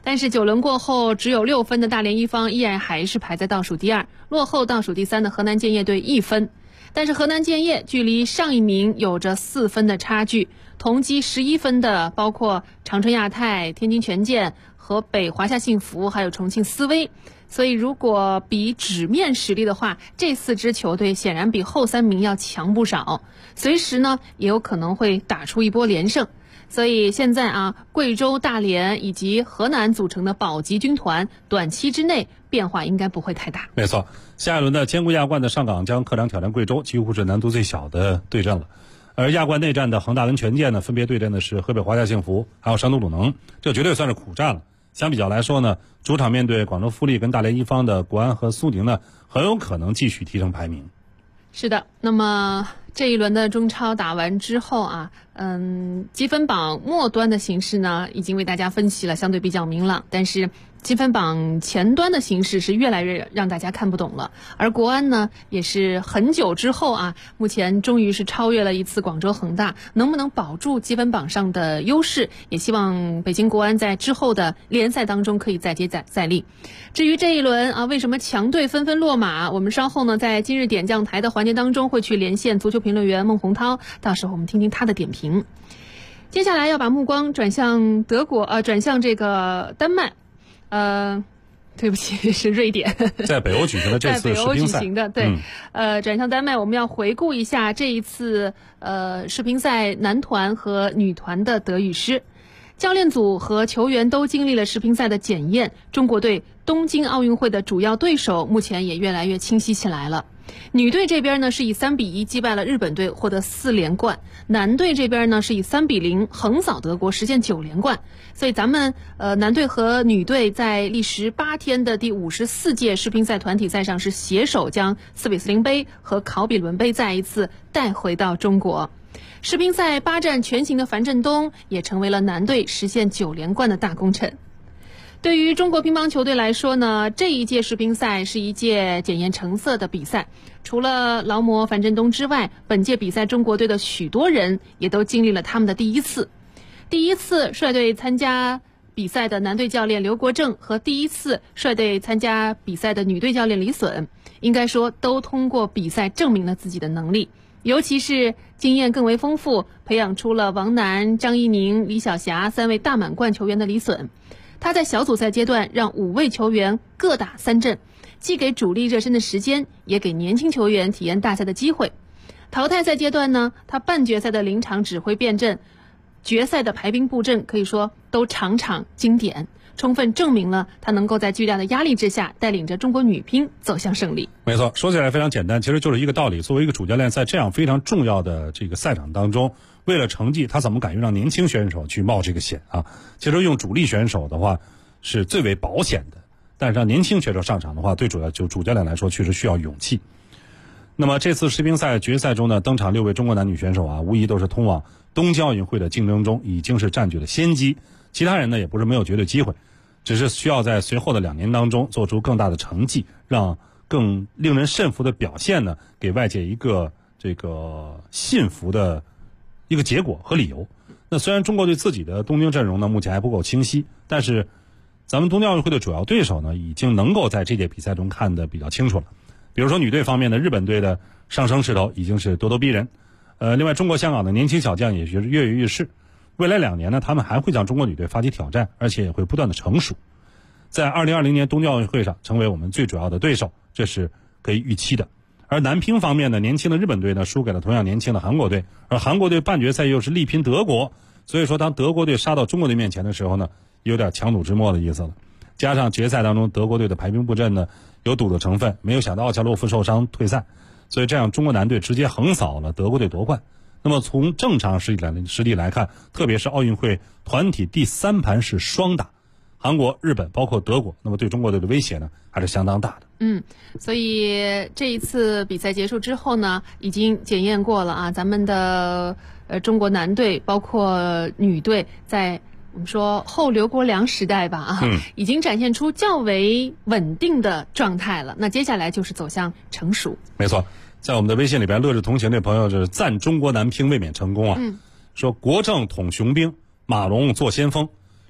但是9轮过后只有6分的大连一方依然还是排在倒数第2，落后倒数第3的河南建业队1分。但是河南建业距离上一名有着4分的差距，同积11分的包括长春亚泰、天津权健、河北华夏幸福还有重庆斯威。所以如果比纸面实力的话，这4支球队显然比后3名要强不少，随时呢也有可能会打出一波连胜。所以现在贵州、大连以及河南组成的保级军团短期之内变化应该不会太大。 没错，下一轮的兼顾亚冠的上港将客场挑战贵州，几乎是难度最小的对阵了。而亚冠内战的恒大跟权健呢，分别对阵的是河北华夏幸福还有山东鲁能，这绝对算是苦战了。相比较来说呢，主场面对广州富力跟大连一方的国安和苏宁呢，很有可能继续提升排名。 是的，那么这一轮的中超打完之后积分榜末端的形势呢，已经为大家分析了，相对比较明朗。但是积分榜前端的形势是越来越让大家看不懂了。而国安呢，也是很久之后目前终于是超越了一次广州恒大，能不能保住积分榜上的优势？也希望北京国安在之后的联赛当中可以再接再厉。至于这一轮为什么强队纷纷落马，我们稍后呢在今日点将台的环节当中会去连线足球评论员孟洪涛，到时候我们听听他的点评。接下来要把目光转向德国，转向这个丹麦。对不起，是瑞典， 在北欧举行的这次世乒赛，在北欧举行的， 对，转向丹麦，我们要回顾一下这一次世乒赛男团和女团的得与失。教练组和球员都经历了世乒赛的检验，中国队东京奥运会的主要对手目前也越来越清晰起来了。女队这边呢是以3-1击败了日本队，获得4连冠；男队这边呢是以3-0横扫德国，实现9连冠。所以咱们男队和女队在历时8天的第54届世乒赛团体赛上是携手将斯韦斯林杯和考比伦杯再一次带回到中国。世乒赛8战全勤的樊振东也成为了男队实现9连冠的大功臣。对于中国乒乓球队来说呢，这一届世乒赛是一届检验成色的比赛。除了劳模樊振东之外，本届比赛中国队的许多人也都经历了他们的第一次。第一次率队参加比赛的男队教练刘国正和第一次率队参加比赛的女队教练李隼，应该说都通过比赛证明了自己的能力。尤其是经验更为丰富，培养出了王楠、张怡宁、李晓霞3位大满贯球员的李隼，他在小组赛阶段让5位球员各打3阵，既给主力热身的时间，也给年轻球员体验大赛的机会。淘汰赛阶段呢，他半决赛的临场指挥变阵，决赛的排兵布阵可以说都场场经典，充分证明了他能够在巨大的压力之下带领着中国女乒走向胜利。 没错，说起来非常简单，其实就是一个道理。作为一个主教练，在这样非常重要的这个赛场当中，为了成绩，他怎么敢于让年轻选手去冒这个险啊？其实用主力选手的话是最为保险的，但是让年轻选手上场的话，对主教练来说确实需要勇气。那么这次世乒赛决赛中呢，登场6位中国男女选手无疑都是通往东京奥运会的竞争中已经是占据了先机。其他人呢也不是没有绝对机会，只是需要在随后的2年当中做出更大的成绩，让更令人信服的表现呢，给外界一个这个信服的一个结果和理由。那虽然中国队自己的东京阵容呢目前还不够清晰，但是咱们东京奥运会的主要对手呢已经能够在这届比赛中看得比较清楚了。比如说女队方面的日本队的上升势头已经是咄咄逼人，另外中国香港的年轻小将也是跃跃欲试。未来2年呢，他们还会向中国女队发起挑战，而且也会不断的成熟，在2020年东京奥运会上成为我们最主要的对手，这是可以预期的。而男乒方面呢，年轻的日本队呢输给了同样年轻的韩国队，而韩国队半决赛又是力拼德国，所以说当德国队杀到中国队面前的时候呢，有点强弩之末的意思了。加上决赛当中德国队的排兵布阵呢有赌的成分，没有想到奥恰洛夫受伤退赛，所以这样中国男队直接横扫了德国队夺冠。那么从正常实力来看，特别是奥运会团体第3盘是双打，韩国、日本包括德国，那么对中国队的威胁呢还是相当大的。 所以这一次比赛结束之后呢，已经检验过了咱们的中国男队包括女队在我们说后刘国梁时代吧已经展现出较为稳定的状态了。那接下来就是走向成熟。 没错，在我们的微信里边，乐视同行这朋友就是赞中国男乒卫冕成功说国政统雄兵，马龙做先锋，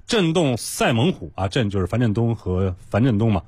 震动赛猛虎啊，震就是樊振东和樊振东嘛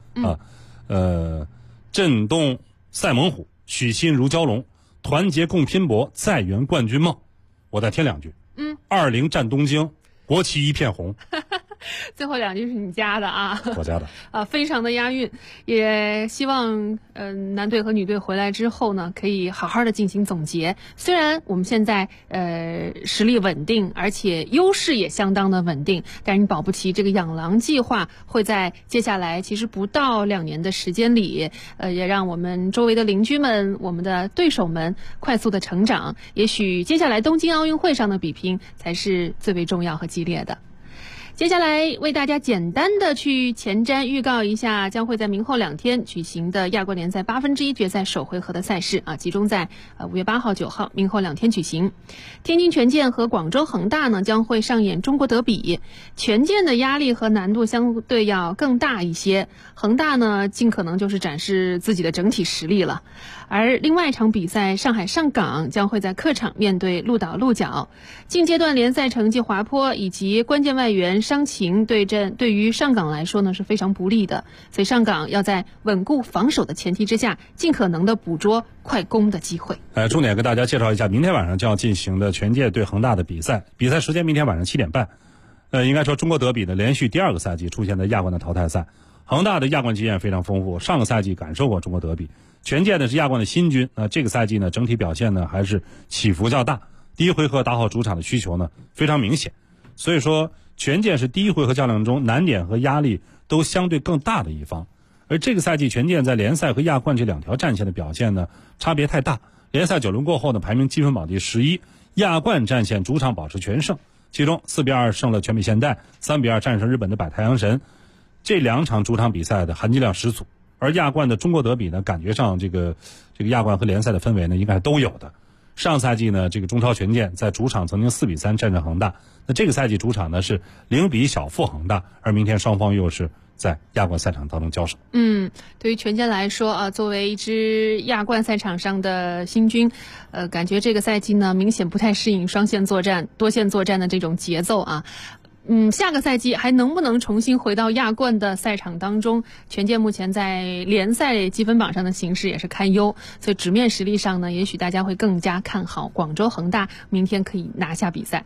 震动赛猛虎，许心如蛟龙，团结共拼搏，再圆冠军梦。我再添2句，20战东京，国旗一片红。 最后2句是你加的啊， 我加的非常的押韵。也希望男队和女队回来之后呢，可以好好的进行总结。虽然我们现在实力稳定，而且优势也相当的稳定，但是你保不齐这个养狼计划会在接下来其实不到2年的时间里，也让我们周围的邻居们、我们的对手们快速的成长。也许接下来东京奥运会上的比拼才是最为重要和激烈的。接下来为大家简单的去前瞻预告一下将会在明后2天举行的亚冠联赛1/8决赛首回合的赛事啊，集中在5月8号、9号，明后2天举行。天津权健和广州恒大呢将会上演中国德比，权健的压力和难度相对要更大一些，恒大呢尽可能就是展示自己的整体实力了。而另外一场比赛，上海上港将会在客场面对鹿岛鹿角。近阶段联赛成绩滑坡以及关键外援伤情对阵，对于上港来说呢是非常不利的，所以上港要在稳固防守的前提之下，尽可能的捕捉快攻的机会。 重点给大家介绍一下明天晚上将要进行的权健对恒大的比赛，比赛时间明天晚上7点半。应该说中国德比呢连续第2个赛季出现在亚冠的淘汰赛，恒大的亚冠经验非常丰富，上个赛季感受过中国德比。权健呢是亚冠的新军，这个赛季呢整体表现呢还是起伏较大，第1回合打好主场的需求呢非常明显，所以说权健是第1回合较量中难点和压力都相对更大的一方。而这个赛季权健在联赛和亚冠这2条战线的表现呢差别太大，联赛9轮过后呢排名积分榜第11，亚冠战线主场保持全胜，其中4-2胜了全美现代，3-2战胜日本的百太阳神，这2场主场比赛的含金量十足。而亚冠的中国德比呢，感觉上这个亚冠和联赛的氛围呢应该都有的。上赛季呢这个中超权健在主场曾经4-3战胜恒大，那这个赛季主场呢是0-1小负恒大，而明天双方又是在亚冠赛场当中交手。 对于权健来说啊，作为一支亚冠赛场上的新军，感觉这个赛季呢明显不太适应双线作战、多线作战的这种节奏啊。下个赛季还能不能重新回到亚冠的赛场当中？权健目前在联赛积分榜上的形势也是堪忧，所以纸面实力上呢，也许大家会更加看好广州恒大明天可以拿下比赛。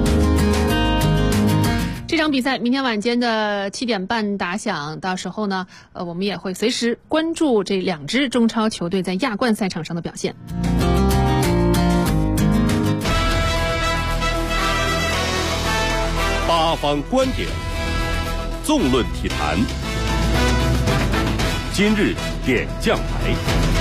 这场比赛明天晚间的7点半打响，到时候呢，我们也会随时关注这2支中超球队在亚冠赛场上的表现。 八方观点，纵论体坛。今日点将台。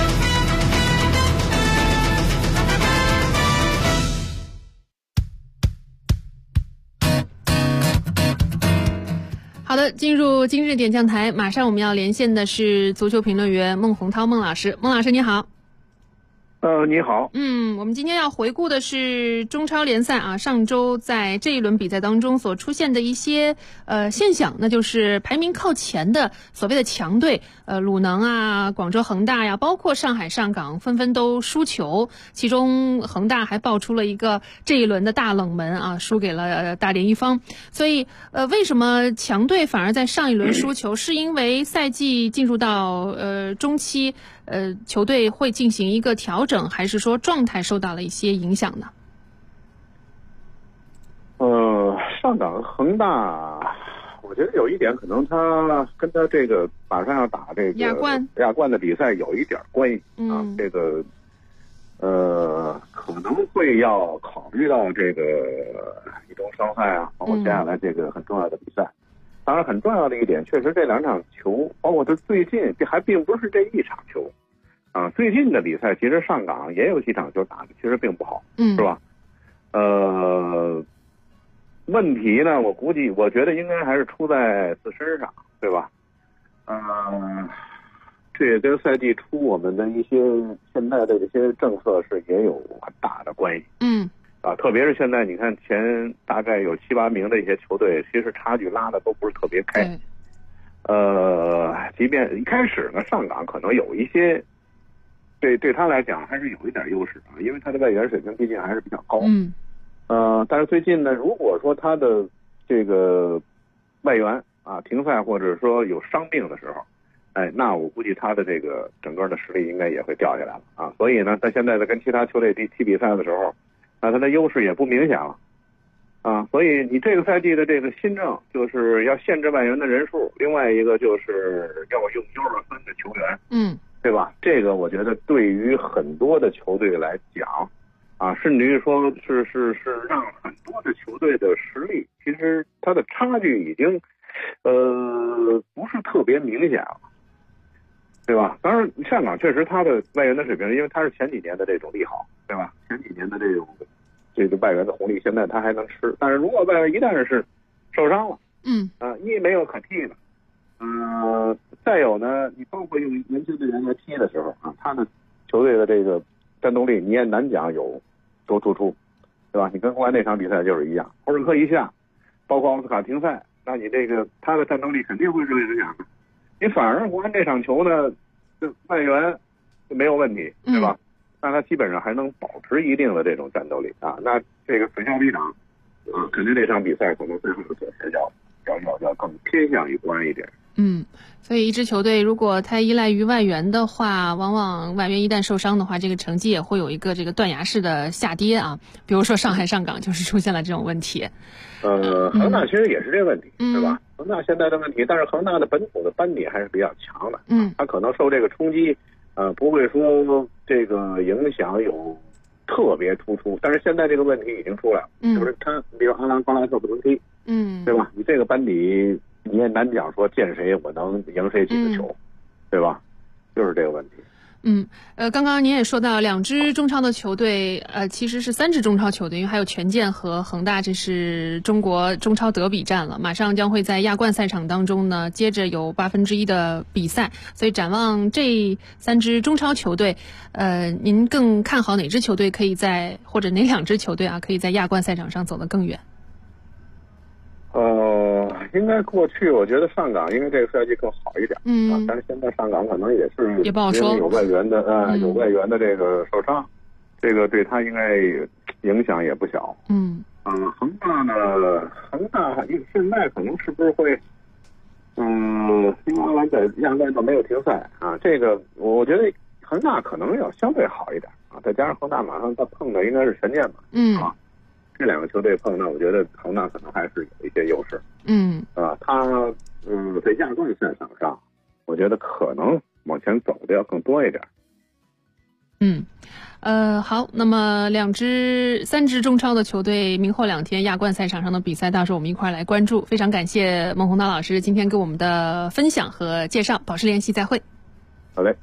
好的，进入今日点将台，马上我们要连线的是足球评论员孟洪涛孟老师。孟老师你好。 你好。 我们今天要回顾的是中超联赛啊，上周在这一轮比赛当中所出现的一些现象，那就是排名靠前的所谓的强队，鲁能啊、广州恒大呀，包括上海上港纷纷都输球，其中恒大还爆出了一个这一轮的大冷门啊，输给了大连一方。所以为什么强队反而在上一轮输球？是因为赛季进入到中期，球队会进行一个调整，还是说状态受到了一些影响呢？ 上港恒大，我觉得有一点可能他跟他这个马上要打这个亚冠的比赛有一点关系啊。这个可能会要考虑到这个一周伤害啊，包括接下来这个很重要的比赛。当然，很重要的一点，确实这2场球，包括他最近，这还并不是这一场球啊。最近的比赛，其实上港也有几场球打的其实并不好，是吧？问题呢，我觉得应该还是出在自身上，对吧？这也跟赛季初我们的一些现在的这些政策是也有很大的关系。特别是现在你看前大概有7-8名的一些球队，其实差距拉的都不是特别开。即便一开始呢，上港可能有一些对他来讲还是有一点优势啊，因为他的外援水平毕竟还是比较高。但是最近呢，如果说他的这个外援啊停赛或者说有伤病的时候，哎，那我估计他的这个整个的实力应该也会掉下来了啊。所以呢，他现在跟其他球队踢比赛的时候，那他的优势也不明显了啊。所以你这个赛季的这个新政就是要限制外援的人数，另外一个就是要用U20的球员，对吧？这个我觉得对于很多的球队来讲。啊，甚至于说是让很多的球队的实力，其实它的差距已经，不是特别明显了，对吧？当然，上港确实它的外援的水平，因为它是前几年的这种利好，对吧？前几年的这个外援的红利，现在它还能吃。但是如果外援一旦是受伤了，一没有可替的，再有呢，你包括用年轻队员来踢的时候啊，他的球队的这个战斗力你也难讲有多突出，对吧？你跟国安那场比赛就是一样，欧尔克一下，包括奥斯卡停赛，那你这个他的战斗力肯定会受影响的。你反而国安这场球呢，这外援没有问题，对吧？那他基本上还能保持一定的这种战斗力啊。那这个水校队长，肯定这场比赛可能最后的表现要更偏向于国安一点。 所以一支球队如果太依赖于外援的话，往往外援一旦受伤的话，这个成绩也会有一个这个断崖式的下跌啊。比如说上海上港就是出现了这种问题。 恒大其实也是这个问题，对吧？恒大现在的问题，但是恒大的本土的班底还是比较强的，他可能受这个冲击，不会说这个影响有特别突出，但是现在这个问题已经出来了，就是他比如阿兰高拉特不能踢，对吧？你这个班底。你也难讲说见谁我能赢谁几个球，对吧？就是这个问题。 刚刚您也说到两支中超的球队，其实是3支中超球队，因为还有权健和恒大，这是中国中超德比战了，马上将会在亚冠赛场当中呢，接着有1/8的比赛，所以展望这3支中超球队，您更看好哪支球队可以在，或者哪2支球队啊，可以在亚冠赛场上走得更远？ 应该过去我觉得上港应该这个赛季更好一点，但是现在上港可能也是也不好说， 有外援的有外援的这个受伤，这个对他应该影响也不小。恒大呢，恒大现在可能是不是会，新阿兰在亚冠都没有停赛啊，这个我觉得恒大可能要相对好一点啊，再加上恒大马上他碰的应该是权健嘛，这2个球队碰，那我觉得恒大可能还是有一些优势。他在亚冠赛场上，我觉得可能往前走的要更多一点。 好，那么3支中超的球队明后2天亚冠赛场上的比赛，到时候我们一块来关注。非常感谢孟宏涛老师今天给我们的分享和介绍，保持联系，再会。 好嘞。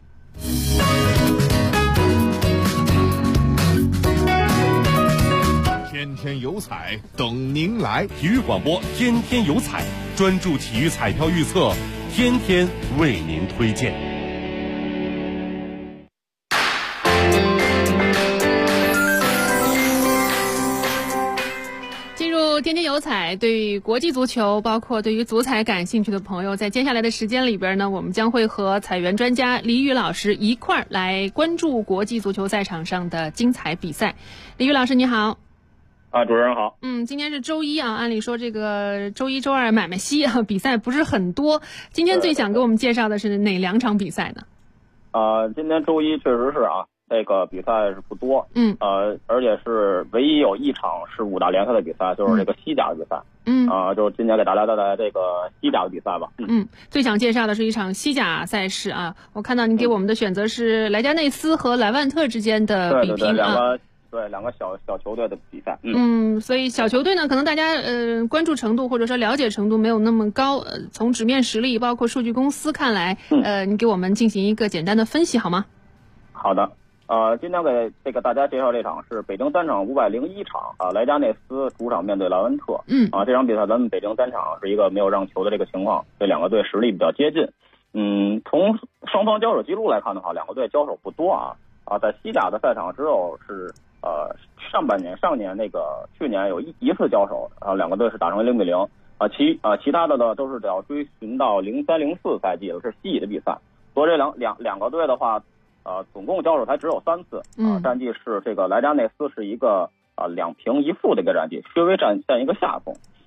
天天有彩等您来，体育广播天天有彩，专注体育彩票预测，天天为您推荐。 进入天天有彩，对于国际足球，包括对于足彩感兴趣的朋友，在接下来的时间里边呢，我们将会和彩员专家李宇老师一块儿来关注国际足球赛场上的精彩比赛。李宇老师你好。 主持人好。 今天是周一啊，按理说这个周一周二买卖稀啊，比赛不是很多。今天最想给我们介绍的是哪2场比赛呢？ 今天周一确实是啊，这个比赛是不多。而且是唯一有1场是5大联赛的比赛，就是这个西甲的比赛。就是今天给大家带来这个西甲的比赛吧。 最想介绍的是一场西甲赛事啊，我看到您给我们的选择是莱加内斯和莱万特之间的比拼啊。 对，两个小球队的比赛。 所以小球队呢，可能大家关注程度或者说了解程度没有那么高。从纸面实力，包括数据公司看来，你给我们进行一个简单的分析好吗？ 好的。今天给大家介绍这场是北京单场501场啊，莱加内斯主场面对莱万特。这场比赛咱们北京单场是一个没有让球的这个情况，这2个队实力比较接近。从双方交手记录来看的话，2个队交手不多啊。在西甲的赛场只有是上年去年有一次交手，2个队是打成0-0其他的呢都是得要追寻到03-04赛季的，是西乙的比赛。所以这两个队的话，总共交手才只有3次战绩是这个莱加内斯是一个2平1负的一个战绩，稍微占一个下风。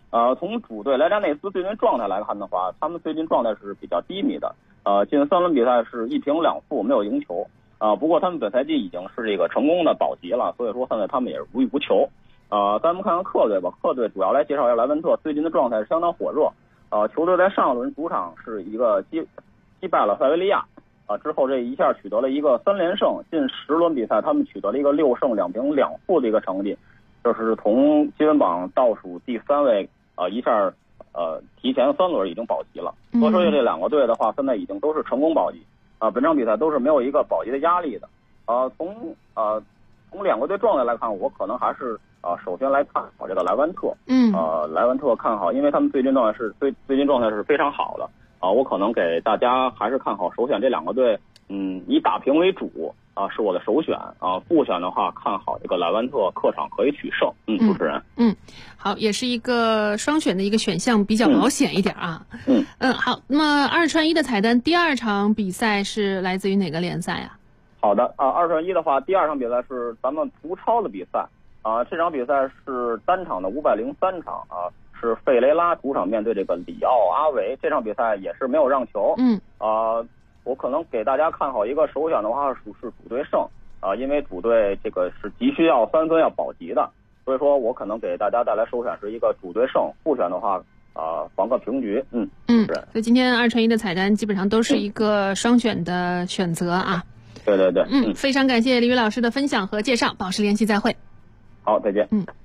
从主队莱加内斯最近状态来看的话，他们最近状态是比较低迷的。近3轮比赛是1平2负，没有赢球。不过他们本赛季已经是这个成功的保级了，所以说现在他们也是无欲无求。咱们看看客队吧，客队主要来介绍一下莱文特，最近的状态是相当火热。球队在上轮主场是一个击败了塞维利亚，之后这一下取得了一个3连胜，近10轮比赛他们取得了一个6胜2平2负的一个成绩，就是从积分榜倒数第3位，一下提前3轮已经保级了。所以说这2个队的话，现在已经都是成功保级。本场比赛都是没有一个保级的压力的。从2个队状态来看，我可能还是首先来看好这个莱万特。莱万特看好，因为他们最近状态是非常好的。我可能给大家还是看好首选这2个队，以打平为主是我的首选。复选的话，看好这个莱万特客场可以取胜。主持人。 好，也是一个双选的一个选项，比较保险一点啊。好，那么2串1的彩蛋，第2场比赛是来自于哪个联赛啊？ 好的，2串1的话，第2场比赛是咱们足超的比赛。这场比赛是单场的503场是费雷拉主场面对这个里奥阿维，这场比赛也是没有让球。我可能给大家看好一个首选的话是主队胜，因为主队这个是急需要3分要保级的，所以说我可能给大家带来首选是一个主队胜，复选的话防个平局。 所以今天2串1的彩蛋基本上都是一个双选的选择啊。 对。 非常感谢李宇老师的分享和介绍，保持联系，再会。 好，再见。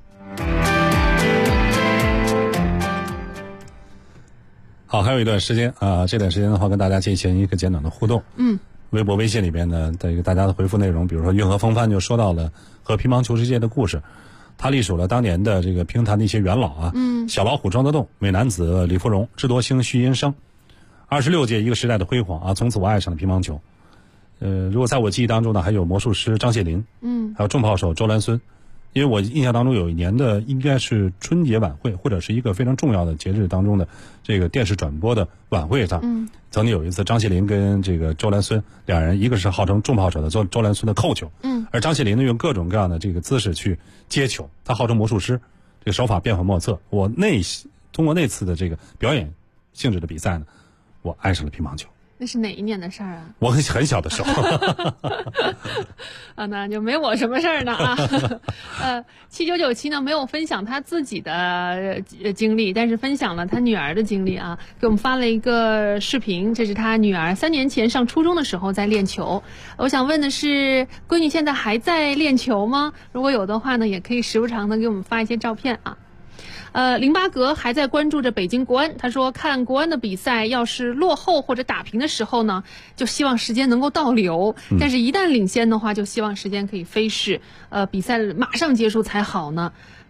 好，还有一段时间这段时间的话，跟大家进行一个简短的互动。微博、微信里边呢，这个大家的回复内容，比如说运河风帆就说到了和乒乓球世界的故事，他隶属了当年的这个乒坛的一些元老小老虎庄则栋、美男子李芙蓉、智多星徐寅生，26届一个时代的辉煌从此我爱上了乒乓球。如果在我记忆当中呢，还有魔术师张谢林，还有重炮手周兰孙。因为我印象当中有一年的应该是春节晚会，或者是一个非常重要的节日当中的这个电视转播的晚会上，曾经有一次张谢林跟这个周兰孙两人，一个是号称重炮手的周兰孙的扣球，而张谢林呢用各种各样的这个姿势去接球，他号称魔术师，这个手法变幻莫测。我通过那次的这个表演性质的比赛呢，我爱上了乒乓球。 那是哪一年的事儿啊？ 我很小的时候。 那就没我什么事儿呢7997呢没有分享他自己的经历，但是分享了他女儿的经历给我们发了一个视频，这是他女儿3年前上初中的时候在练球。我想问的是，闺女现在还在练球吗？如果有的话呢，也可以时不常的给我们发一些照片林巴格还在关注着北京国安，他说看国安的比赛，要是落后或者打平的时候呢，就希望时间能够倒流，但是一旦领先的话，就希望时间可以飞逝，比赛马上结束才好呢。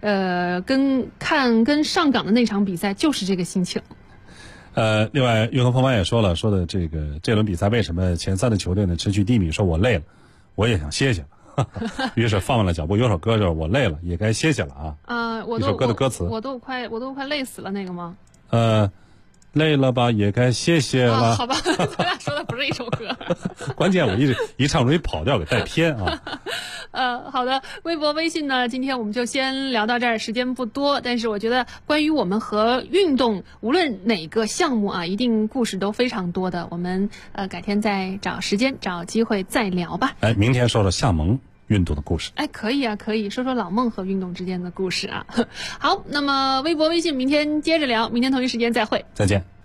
跟上港的那场比赛就是这个心情。 另外运河风帆也说的这轮比赛为什么前3的球队呢持续低迷，说我累了，我也想歇歇了。于是放慢了脚步，有首歌就是我累了也该歇歇了一首歌的歌词， 我都快累死了那个吗？ 累了吧也该歇歇了。 好吧，咱俩说的不是一首歌。 关键我一唱容易跑调给带偏好的，微博微信呢，今天我们就先聊到这儿，时间不多，但是我觉得关于我们和运动无论哪个项目一定故事都非常多的，我们改天再找时间找机会再聊吧。 明天说说夏萌运动的故事。 可以可以说说老孟和运动之间的故事好，那么微博微信明天接着聊，明天同一时间再会， 再见。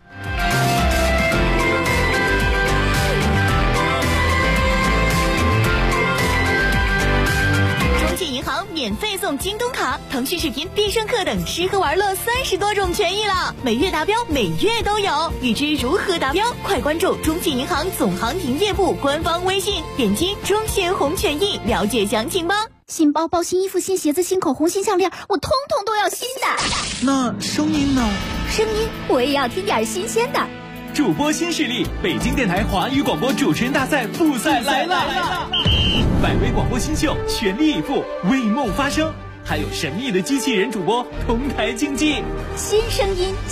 免费送京东卡、腾讯视频、必胜客等吃喝玩乐30多种权益了，每月达标，每月都有。欲知如何达标，快关注中信银行总行营业部官方微信，点击中信红权益了解详情吧。新包包、新衣服、新鞋子、新口红、新项链，我通通都要新的。 那声音呢？ 声音我也要听点新鲜的。 主播新势力，北京电台华语广播主持人大赛复赛来了！100位广播新秀全力以赴，为梦发声，还有神秘的机器人主播同台竞技， 新声音。